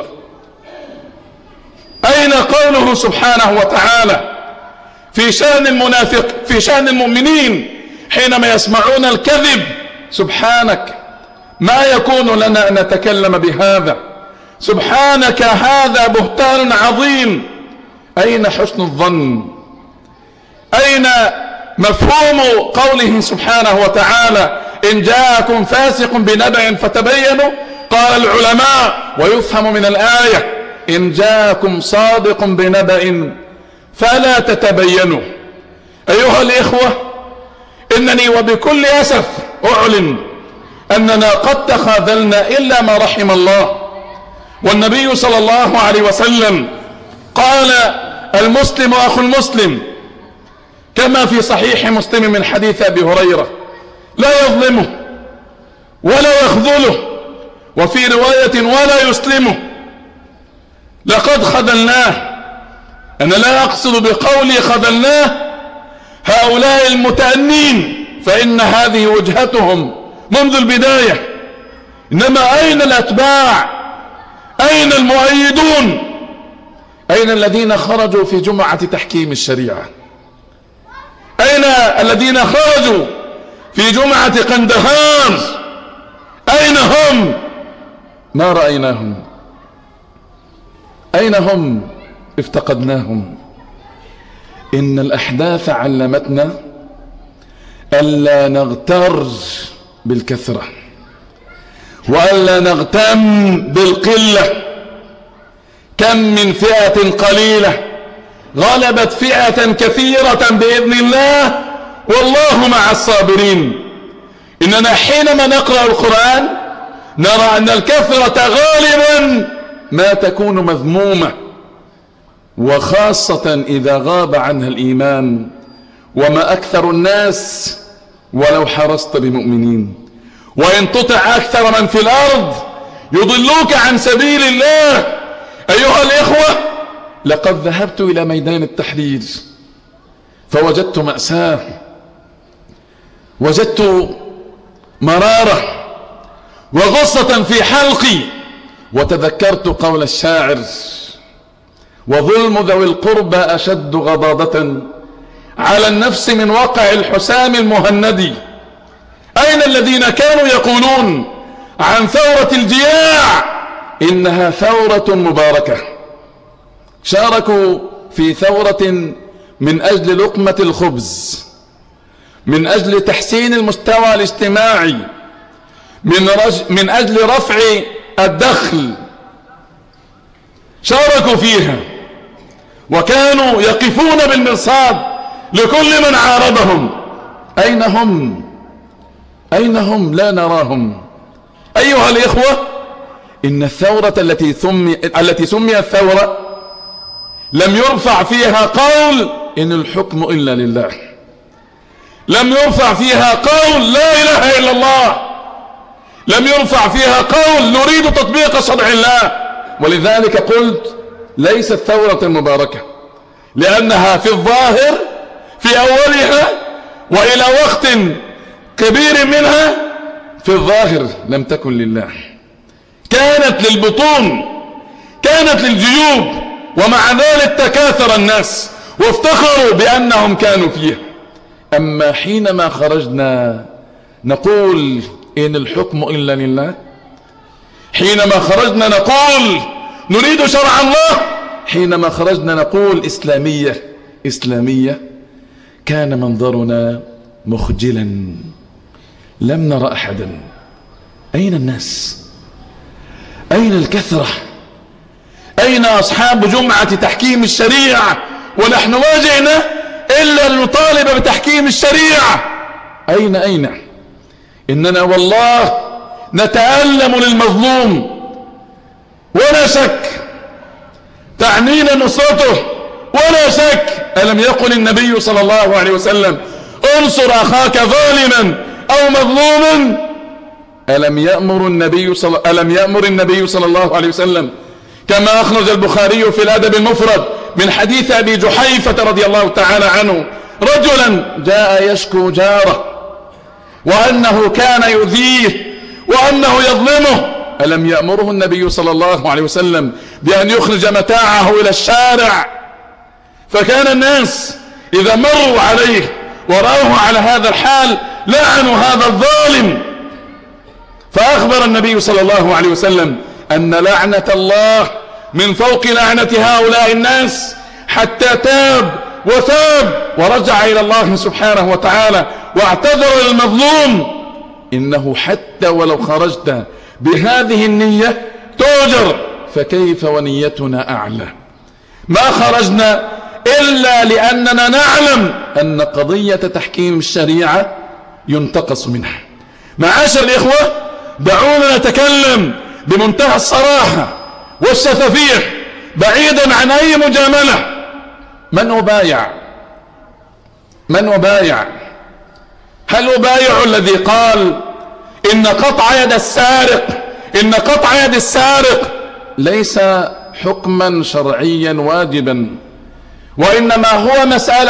أين قوله سبحانه وتعالى في شأن المؤمنين حينما يسمعون الكذب؟ سبحانك ما يكون لنا أن نتكلم بهذا، سبحانك هذا بهتان عظيم. أين حسن الظن؟ أين مفهوم قوله سبحانه وتعالى إن جاءكم فاسق بنبأ فتبينوا؟ قال العلماء ويفهم من الآية إن جاءكم صادق بنبأ فلا تتبينوا. أيها الإخوة، إنني وبكل أسف أعلن أننا قد تخاذلنا إلا ما رحم الله. والنبي صلى الله عليه وسلم قال المسلم أخو المسلم، كما في صحيح مسلم من حديث أبي هريرة، لا يظلمه ولا يخذله، وفي رواية ولا يسلمه. لقد خذلناه. أنا لا أقصد بقولي خذلناه هؤلاء المتأنين، فإن هذه وجهتهم منذ البداية. إنما أين الأتباع؟ أين المؤيدون؟ أين الذين خرجوا في جمعة تحكيم الشريعة؟ أين الذين خرجوا في جمعة قندهار؟ أين هم؟ ما رأيناهم. أين هم؟ افتقدناهم. إن الأحداث علمتنا ألا نغتر بالكثرة وألا نغتم بالقلة. كم من فئة قليلة غلبت فئة كثيرة بإذن الله، والله مع الصابرين. إننا حينما نقرأ القرآن نرى أن الكثرة غالبا ما تكون مذمومة، وخاصة إذا غاب عنها الإيمان. وما أكثر الناس ولو حرصت بمؤمنين، وإن تطع أكثر من في الأرض يضلوك عن سبيل الله. أيها الإخوة، لقد ذهبت إلى ميدان التحرير فوجدت مأساة، وجدت مرارة وغصة في حلقي، وتذكرت قول الشاعر وظلم ذوي القربى أشد غضاضة على النفس من وقع الحسام المهندي. أين الذين كانوا يقولون عن ثورة الجياع إنها ثورة مباركة؟ شاركوا في ثورة من أجل لقمة الخبز، من أجل تحسين المستوى الاجتماعي، من أجل رفع الدخل. شاركوا فيها وكانوا يقفون بالمرصاد لكل من عارضهم. أين هم؟ أين هم؟ لا نراهم. أيها الإخوة، إن الثورة التي سميت ثورة لم يرفع فيها قول إن الحكم إلا لله، لم يرفع فيها قول لا إله إلا الله، لم يرفع فيها قول نريد تطبيق شرع الله. ولذلك قلت ليست ثورة مباركة، لأنها في الظاهر في أولها وإلى وقت كبير منها في الظاهر لم تكن لله، كانت للبطون، كانت للجيوب، ومع ذلك تكاثر الناس وافتخروا بأنهم كانوا فيها. أما حينما خرجنا نقول إن الحكم إلا لله، حينما خرجنا نقول نريد شرع الله، حينما خرجنا نقول إسلامية إسلامية، كان منظرنا مخجلا، لم نرى أحدا. أين الناس؟ أين الكثرة؟ أين أصحاب جمعة تحكيم الشريعة ونحن ما جئنا إلا لنطالب بتحكيم الشريعة؟ أين؟ إننا والله نتألم للمظلوم ولا شك تعنينا نصرته ولا شك. ألم يقل النبي صلى الله عليه وسلم انصر أخاك ظالما أو مظلوما؟ ألم يأمر النبي صلى الله عليه وسلم كما أخرج البخاري في الأدب المفرد من حديث أبي جحيفة رضي الله تعالى عنه رجلا جاء يشكو جاره وأنه كان يؤذيه وأنه يظلمه، ألم يأمره النبي صلى الله عليه وسلم بأن يخرج متاعه إلى الشارع؟ فكان الناس إذا مروا عليه ورأوه على هذا الحال لعنوا هذا الظالم. فأخبر النبي صلى الله عليه وسلم أن لعنة الله من فوق لعنة هؤلاء الناس، حتى تاب وثاب ورجع إلى الله سبحانه وتعالى واعتذر للمظلوم. إنه حتى ولو خرجت بهذه النية تؤجر، فكيف ونيتنا أعلى؟ ما خرجنا إلا لأننا نعلم أن قضية تحكيم الشريعة ينتقص منها. معاشر الإخوة، دعونا نتكلم بمنتهى الصراحة والشفافية بعيدا عن أي مجاملة. من أبايع؟ هل أبايع الذي قال إن قطع يد السارق ليس حكما شرعيا واجبا، وإنما هو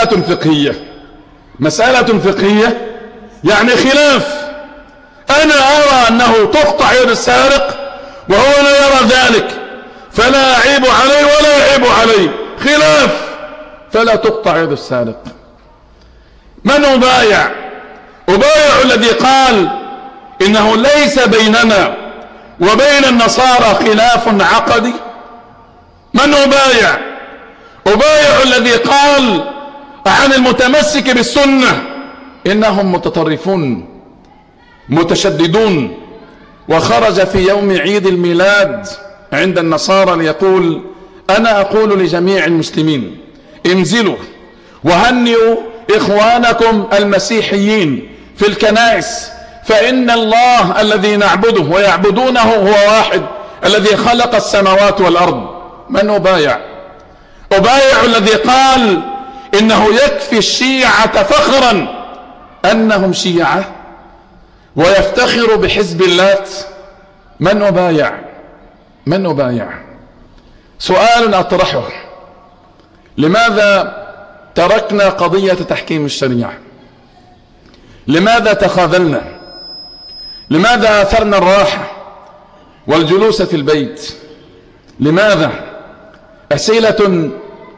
مسألة فقهية يعني خلاف. أنا أرى أنه تقطع يد السارق وهو لا يرى ذلك، فلا أعيب عليه ولا يعيب عليه، خلاف، فلا تقطع يد السارق. من أبايع الذي قال إنه ليس بيننا وبين النصارى خلاف عقدي. من أبايع الذي قال عن المتمسك بالسنة إنهم متطرفون متشددون، وخرج في يوم عيد الميلاد عند النصارى ليقول أنا أقول لجميع المسلمين انزلوا وهنئوا إخوانكم المسيحيين في الكنائس، فإن الله الذي نعبده ويعبدونه هو واحد الذي خلق السماوات والأرض. من أبايع الذي قال إنه يكفي الشيعة فخرا أنهم شيعة ويفتخر بحزب اللات. من أبايع؟ سؤال أطرحه: لماذا تركنا قضية تحكيم الشريعة؟ لماذا تخاذلنا؟ لماذا آثرنا الراحة والجلوس في البيت؟ لماذا؟ أسئلة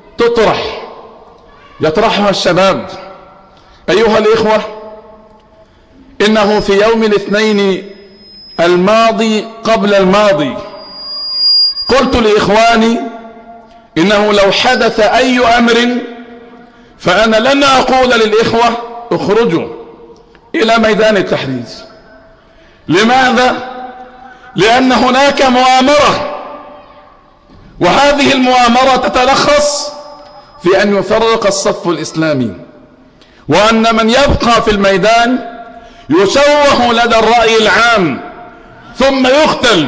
يطرحها الشباب. أيها الإخوة، إنه في يوم الاثنين الماضي قبل الماضي قلت لإخواني إنه لو حدث أي أمر فأنا لن أقول للإخوة اخرجوا إلى ميدان التحرير. لماذا؟ لأن هناك مؤامرة، وهذه المؤامرة تتلخص في أن يفرق الصف الإسلامي، وأن من يبقى في الميدان يشوه لدى الرأي العام ثم يقتل.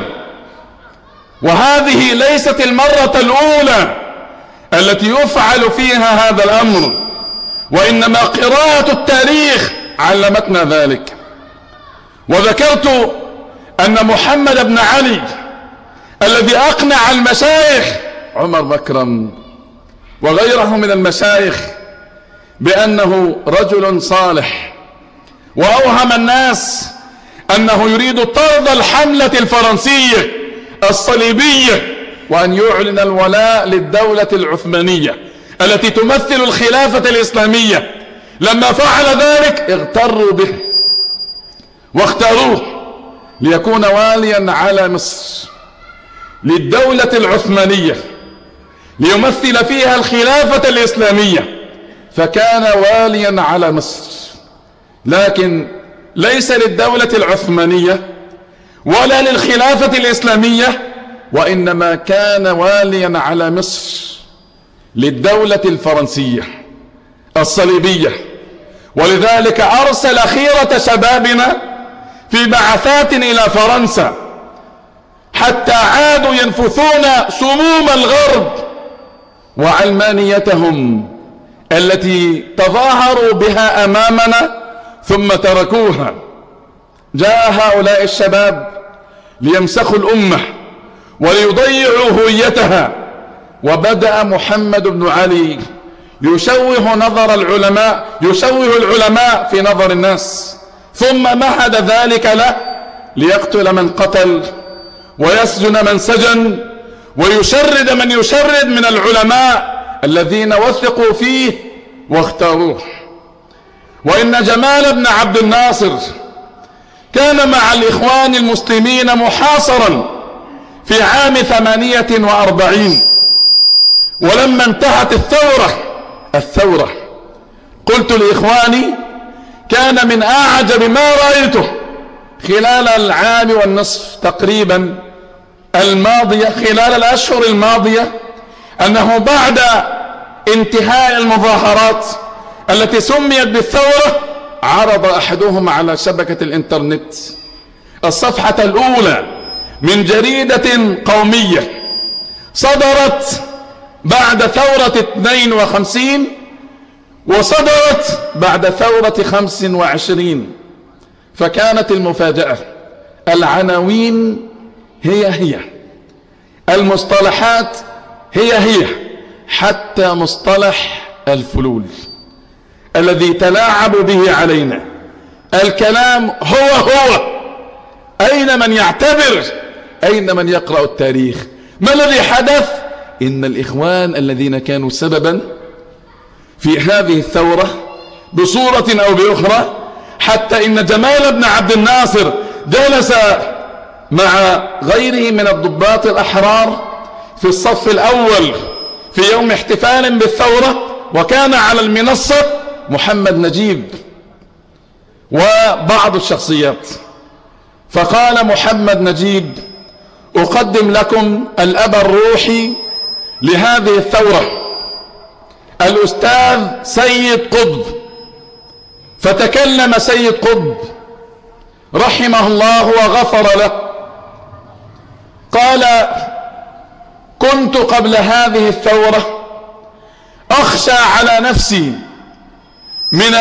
وهذه ليست المرة الأولى التي يفعل فيها هذا الأمر، وإنما قراءة التاريخ علمتنا ذلك. وذكرت أن محمد بن علي الذي أقنع المشايخ عمر مكرم وغيره من المشايخ بأنه رجل صالح، وأوهم الناس أنه يريد طرد الحملة الفرنسية الصليبية وأن يعلن الولاء للدولة العثمانية التي تمثل الخلافة الإسلامية. لما فعل ذلك اغتروا به واختاروه ليكون واليا على مصر للدولة العثمانية ليمثل فيها الخلافة الإسلامية، فكان واليا على مصر، لكن ليس للدولة العثمانية ولا للخلافة الإسلامية، وإنما كان واليا على مصر للدولة الفرنسية الصليبية. ولذلك أرسل خيرة شبابنا في بعثات إلى فرنسا حتى عادوا ينفثون سموم الغرب وعلمانيتهم التي تظاهروا بها أمامنا ثم تركوها. جاء هؤلاء الشباب ليمسخوا الأمة وليضيعوا هويتها، وبدأ محمد بن علي يشوه العلماء في نظر الناس، ثم مهد ذلك له ليقتل من قتل ويسجن من سجن ويشرد من يشرد من العلماء الذين وثقوا فيه واختاروه. وإن جمال بن عبد الناصر كان مع الإخوان المسلمين محاصرا في عام 48، ولما انتهت الثورة قلت لإخواني كان من أعجب ما رأيته خلال العام والنصف تقريبا الماضية، خلال الأشهر الماضية، أنه بعد انتهاء المظاهرات التي سميت بالثورة عرض أحدهم على شبكة الإنترنت الصفحة الأولى من جريدة قومية صدرت بعد ثورة 52 وصدرت بعد ثورة 25، فكانت المفاجأة العناوين هي المصطلحات هي حتى مصطلح الفلول الذي تلاعبوا به علينا. الكلام هو أين من يعتبر؟ أين من يقرأ التاريخ؟ ما الذي حدث؟ إن الإخوان الذين كانوا سببا في هذه الثورة بصورة أو بأخرى، حتى إن جمال بن عبد الناصر جلس مع غيره من الضباط الأحرار في الصف الأول في يوم احتفال بالثورة، وكان على المنصة محمد نجيب وبعض الشخصيات، فقال محمد نجيب: أقدم لكم الأب الروحي لهذه الثورة الأستاذ سيد قطب. فتكلم سيد قطب رحمه الله وغفر له، قال: كنت قبل هذه الثورة أخشى على نفسي من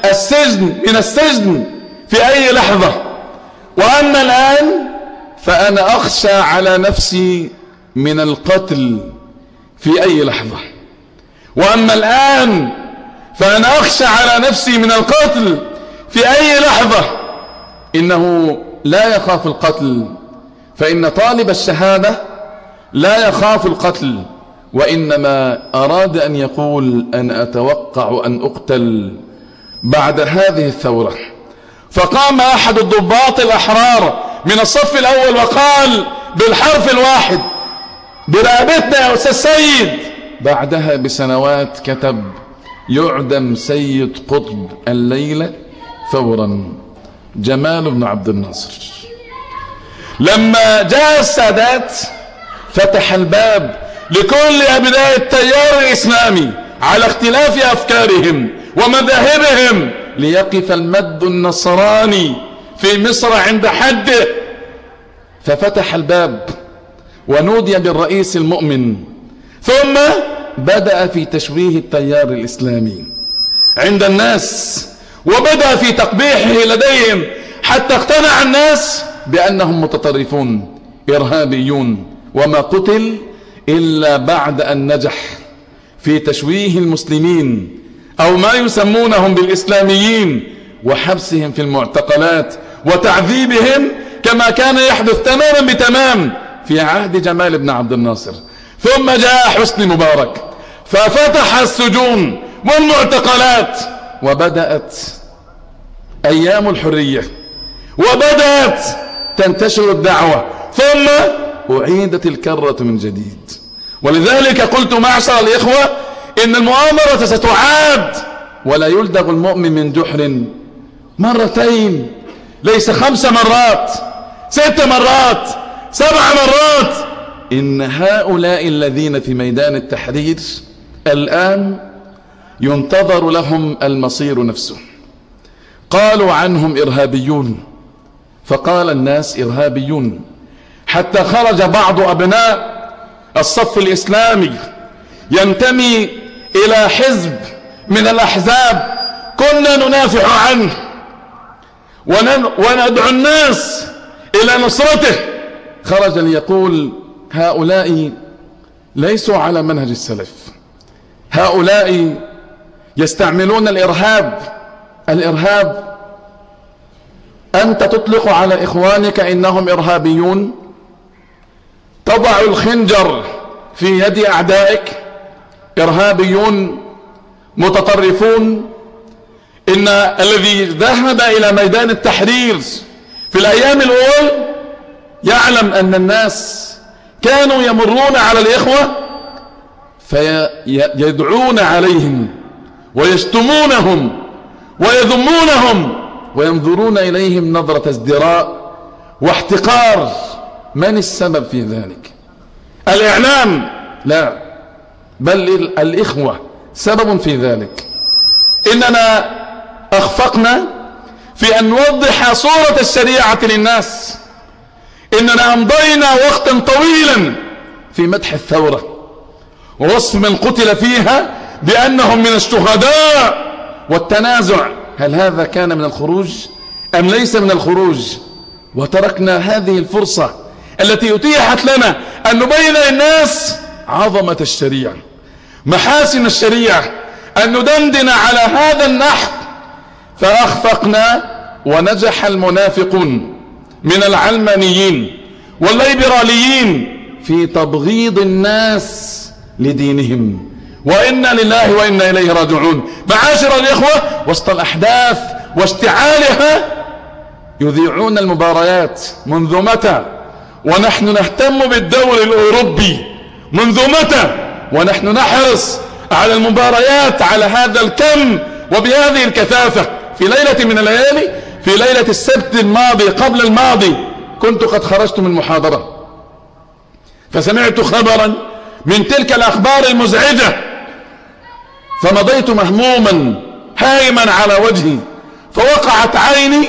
السجن في أي لحظة، وأما الآن فأنا أخشى على نفسي من القتل في أي لحظة، وأما الآن فأنا أخشى على نفسي من القتل في أي لحظة. إنه لا يخاف القتل، فإن طالب الشهادة لا يخاف القتل، وإنما أراد أن يقول: أنا أتوقع أن أقتل بعد هذه الثورة. فقام أحد الضباط الأحرار من الصف الأول وقال بالحرف الواحد: برقبتنا يا أستاذ سيد. بعدها بسنوات كتب: يعدم سيد قطب الليلة فورا. جمال بن عبد الناصر. لما جاء السادات فتح الباب لكل أبناء التيار الإسلامي على اختلاف أفكارهم ومذاهبهم ليقف المد النصراني في مصر عند حده، ففتح الباب ونودي بالرئيس المؤمن، ثم بدأ في تشويه التيار الإسلامي عند الناس، وبدأ في تقبيحه لديهم، حتى اقتنع الناس بأنهم متطرفون إرهابيون، وما قتل إلا بعد أن نجح في تشويه المسلمين أو ما يسمونهم بالإسلاميين وحبسهم في المعتقلات وتعذيبهم كما كان يحدث تماما بتمام في عهد جمال بن عبد الناصر، ثم جاء حسني مبارك ففتح السجون والمعتقلات، وبدأت أيام الحرية، وبدأت تنتشر الدعوة، ثم أعيدت الكرة من جديد. ولذلك قلت معشر الإخوة إن المؤامرة ستعاد، ولا يلدغ المؤمن من جحر مرتين، ليس 5 مرات 6 مرات 7 مرات. إن هؤلاء الذين في ميدان التحرير الآن ينتظر لهم المصير نفسه. قالوا عنهم إرهابيون، فقال الناس إرهابيون، حتى خرج بعض أبناء الصف الإسلامي ينتمي إلى حزب من الأحزاب كنا ندافع عنه وندعو الناس إلى نصرته، خرج ليقول هؤلاء ليسوا على منهج السلف، هؤلاء يستعملون الإرهاب. أنت تطلق على إخوانك إنهم إرهابيون، تضع الخنجر في يد أعدائك، إرهابيون متطرفون. إن الذي ذهب إلى ميدان التحرير في الأيام الأول يعلم أن الناس كانوا يمرون على الإخوة فيدعون عليهم ويشتمونهم ويذمونهم وينظرون إليهم نظرة ازدراء واحتقار. من السبب في ذلك؟ الإعلام؟ لا، بل الإخوة سبب في ذلك. إننا أخفقنا في أن نوضح صورة الشريعة للناس. إننا أمضينا وقتا طويلا في مدح الثورة ووصف من قتل فيها بأنهم من الشهداء والتنازع. هل هذا كان من الخروج أم ليس من الخروج؟ وتركنا هذه الفرصة التي أتيحت لنا أن نبين للناس عظمة الشريعة، محاسن الشريعة، أن ندندن على هذا النحو، فأخفقنا. ونجح المنافقون من العلمانيين والليبراليين في تبغيض الناس لدينهم، وإنا لله وإنا إليه راجعون. معاشر الإخوة، وسط الأحداث واشتعالها يذيعون المباريات. منذ متى ونحن نهتم بالدوري الأوروبي؟ منذ متى ونحن نحرص على المباريات على هذا الكم وبهذه الكثافة؟ في ليلة من الليالي، في ليلة السبت الماضي قبل الماضي، كنت قد خرجت من محاضرة فسمعت خبرا من تلك الأخبار المزعجة، فمضيت مهموما هائما على وجهي، فوقعت عيني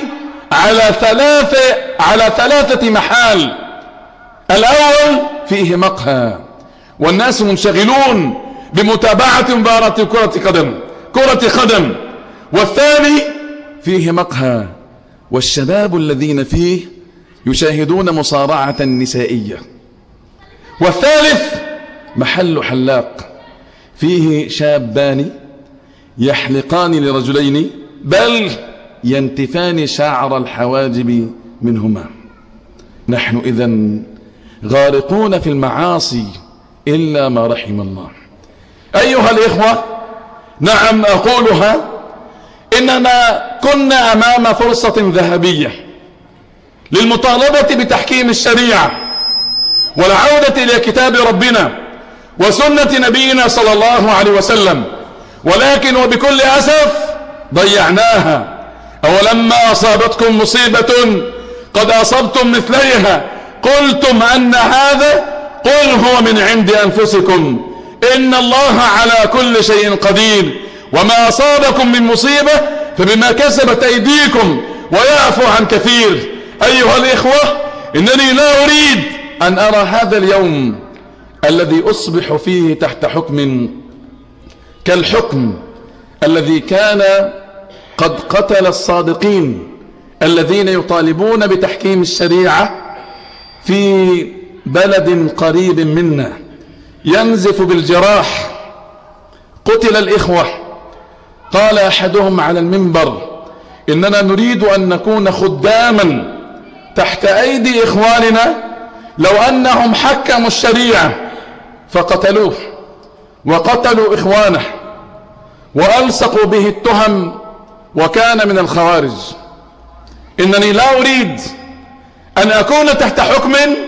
على ثلاثة محال. الأول فيه مقهى والناس منشغلون بمتابعة مباراة كرة قدم، والثاني فيه مقهى والشباب الذين فيه يشاهدون مصارعة نسائية، والثالث محل حلاق فيه شابان يحلقان لرجلين بل ينتفان شعر الحواجب منهما. نحن إذن غارقون في المعاصي إلا ما رحم الله. أيها الإخوة، نعم أقولها، إننا كنا أمام فرصة ذهبية للمطالبة بتحكيم الشريعة والعودة إلى كتاب ربنا وسنة نبينا صلى الله عليه وسلم، ولكن وبكل أسف ضيعناها. أولما أصابتكم مصيبة قد أصبتم مثليها قلتم أن هذا، قل هو من عند أنفسكم إن الله على كل شيء قدير، وما أصابكم من مصيبة فبما كسبت أيديكم ويعفو عن كثير. أيها الإخوة، إنني لا أريد أن أرى هذا اليوم الذي أصبح فيه تحت حكم كالحكم الذي كان قد قتل الصادقين الذين يطالبون بتحكيم الشريعة في بلد قريب منا ينزف بالجراح. قتل الإخوة. قال أحدهم على المنبر: إننا نريد أن نكون خداما تحت أيدي إخواننا لو أنهم حكموا الشريعة فقتلوه وقتلوا إخوانه وألصقوا به التهم وكان من الخوارج. إنني لا أريد أن أكون تحت حكم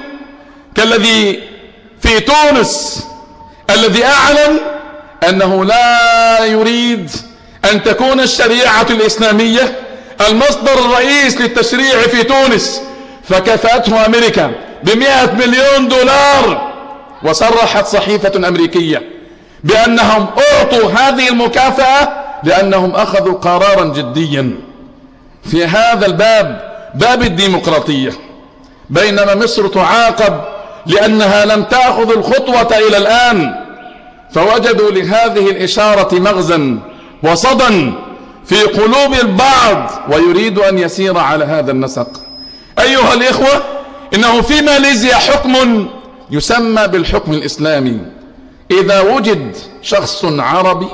كالذي في تونس الذي أعلن أنه لا يريد أن تكون الشريعة الإسلامية المصدر الرئيس للتشريع في تونس، فكافأته أمريكا ب100 مليون دولار، وصرحت صحيفة أمريكية بأنهم أعطوا هذه المكافأة لأنهم أخذوا قرارا جديا في هذا الباب، باب الديمقراطية، بينما مصر تعاقب لأنها لم تأخذ الخطوة إلى الآن، فوجدوا لهذه الإشارة مغزى وصدى في قلوب البعض ويريد أن يسير على هذا النسق. أيها الإخوة، إنه في ماليزيا حكم يسمى بالحكم الإسلامي. إذا وجد شخص عربي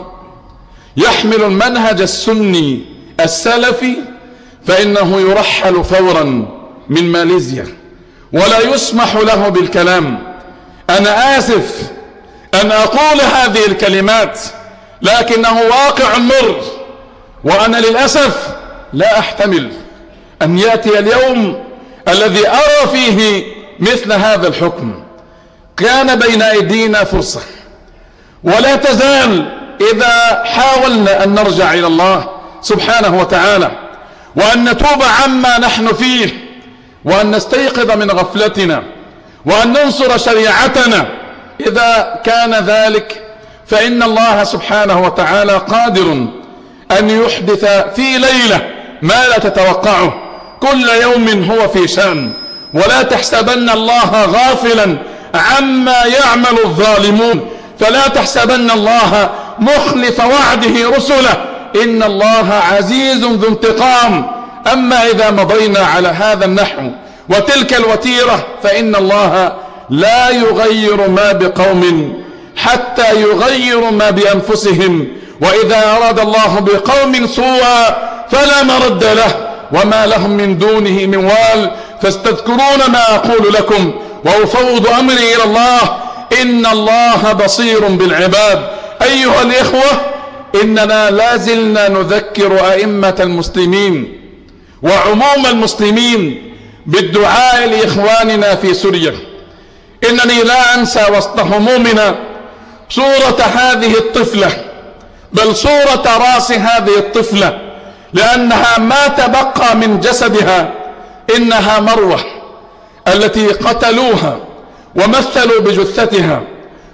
يحمل المنهج السني السلفي فإنه يرحل فورا من ماليزيا ولا يسمح له بالكلام. أنا آسف أن أقول هذه الكلمات لكنه واقع مر، وأنا للأسف لا أحتمل أن يأتي اليوم الذي أرى فيه مثل هذا الحكم. كان بين أيدينا فرصة ولا تزال إذا حاولنا أن نرجع إلى الله سبحانه وتعالى وأن نتوب عما نحن فيه وأن نستيقظ من غفلتنا وأن ننصر شريعتنا. إذا كان ذلك فإن الله سبحانه وتعالى قادر أن يحدث في ليلة ما لا تتوقعه. كل يوم هو في شأن، ولا تحسبن الله غافلا عما يعمل الظالمون، فلا تحسبن الله مخلف وعده رسله، إن الله عزيز ذو انتقام. أما إذا مضينا على هذا النحو وتلك الوتيرة فإن الله لا يغير ما بقوم حتى يغيروا ما بأنفسهم، وإذا أراد الله بقوم سوءا فلا مرد له وما لهم من دونه من وال. فاستذكرون ما أقول لكم وأفوض أمري إلى الله، إن الله بصير بالعباد. أيها الإخوة، إننا لازلنا نذكر أئمة المسلمين وعموم المسلمين بالدعاء لإخواننا في سوريا. إنني لا أنسى وسط همومنا صورة هذه الطفلة، بل صورة رأس هذه الطفلة، لأنها ما تبقى من جسدها. إنها مروة التي قتلوها ومثلوا بجثتها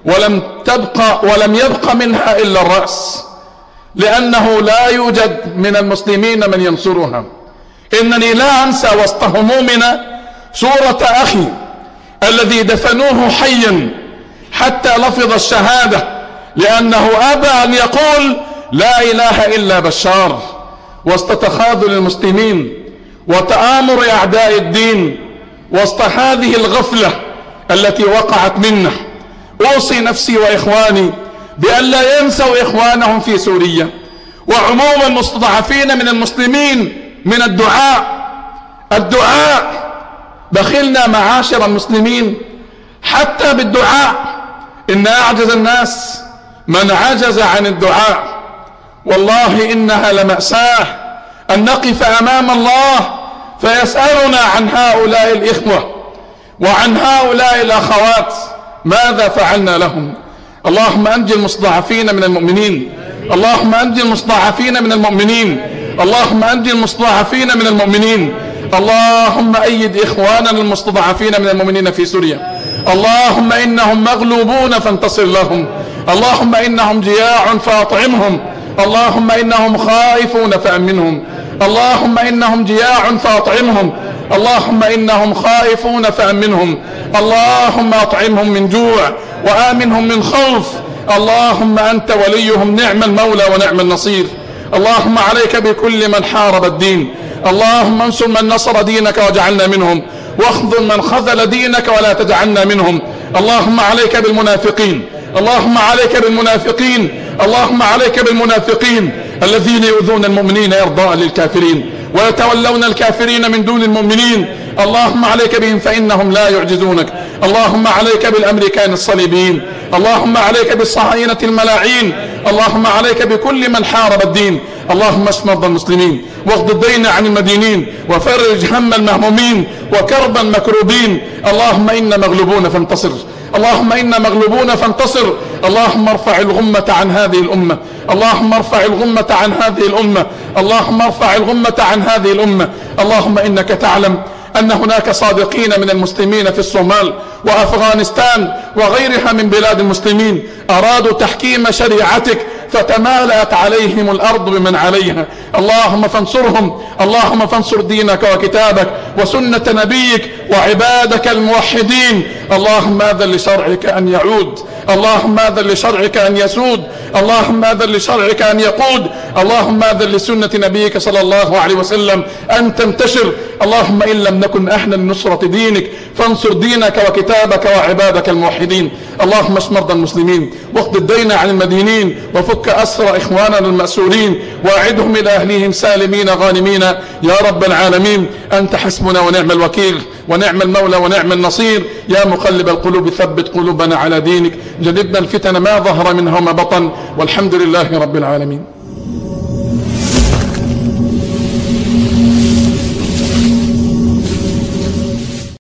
ولم يبق منها إلا الرأس، لأنه لا يوجد من المسلمين من ينصرها. إنني لا أنسى وسط همومنا صورة أخي الذي دفنوه حيا حتى لفظ الشهادة، لأنه أبى أن يقول لا إله إلا بشار. وسط تخاذل المسلمين وتآمر أعداء الدين، وسط هذه الغفلة التي وقعت منا، أوصي نفسي وإخواني بأن لا ينسوا إخوانهم في سوريا وعموم المستضعفين من المسلمين من الدعاء. بخلنا معاشر المسلمين حتى بالدعاء. إن أعجز الناس من عجز عن الدعاء. والله إنها لمأساة أن نقف أمام الله فيسألنا عن هؤلاء الإخوة وعن هؤلاء الأخوات ماذا فعلنا لهم. اللهم أنجي المستضعفين من المؤمنين، اللهم أنجي المستضعفين من المؤمنين، اللهم أنجي المستضعفين من المؤمنين. اللهم أيد إخواننا المستضعفين من المؤمنين في سوريا. اللهم إنهم مغلوبون فانتصر لهم، اللهم إنهم جياع فأطعمهم، اللهم إنهم خائفون فأمنهم، اللهم إنهم جياع فأطعمهم، اللهم إنهم خائفون فأمنهم، اللهم أطعمهم من جوع وآمنهم من خوف. اللهم أنت وليهم، نعم المولى ونعم النصير. اللهم عليك بكل من حارب الدين، اللهم انصر من نصر دينك واجعلنا منهم، واخذل من خذل دينك ولا تجعلنا منهم. اللهم عليك بالمنافقين، اللهم عليك بالمنافقين، اللهم عليك بالمنافقين الذين يؤذون المؤمنين إرضاء للكافرين ويتولون الكافرين من دون المؤمنين. اللهم عليك بهم فإنهم لا يعجزونك. اللهم عليك بالأمريكان الصليبيين، اللهم عليك بالصهاينة الملاعين، اللهم عليك بكل من حارب الدين. اللهم اشف مرضى المسلمين، واغض الدين عن المدينين، وفرج هم المهمومين، وكرب المكروبين. اللهم إنا مغلوبون فانتصر، اللهم إنا مغلوبون فانتصر. اللهم ارفع الغمة عن هذه الأمة، اللهم ارفع الغمة عن هذه الأمة، اللهم ارفع الغمة عن هذه الأمة. اللهم إنك تعلم أن هناك صادقين من المسلمين في الصومال وأفغانستان وغيرها من بلاد المسلمين أرادوا تحكيم شريعتك فتمالأت عليهم الأرض بمن عليها. اللهم فانصرهم، اللهم فانصر دينك وكتابك وسنة نبيك وعبادك الموحدين. اللهم آذن لشرعك أن يعود، اللهم آذن لشرعك أن يسود، اللهم آذن لشرعك أن يقود، اللهم آذن لسنة نبيك صلى الله عليه وسلم أن تنتشر. اللهم إن لم نكن أهلا لنصرة دينك فانصر دينك وكتابك وعبادك الموحدين. اللهم اشف مرضى المسلمين، واقض الدين عن المدينين، وفك أسر إخواننا المأسورين، واعدهم إلى أهليهم سالمين غانمين يا رب العالمين. أنت حسبنا ونعم الوكيل، ونعم المولى ونعم النصير. يا مقلب القلوب ثبت قلوبنا على دينك. جنبنا الفتن ما ظهر منها وما بطن، والحمد لله رب العالمين.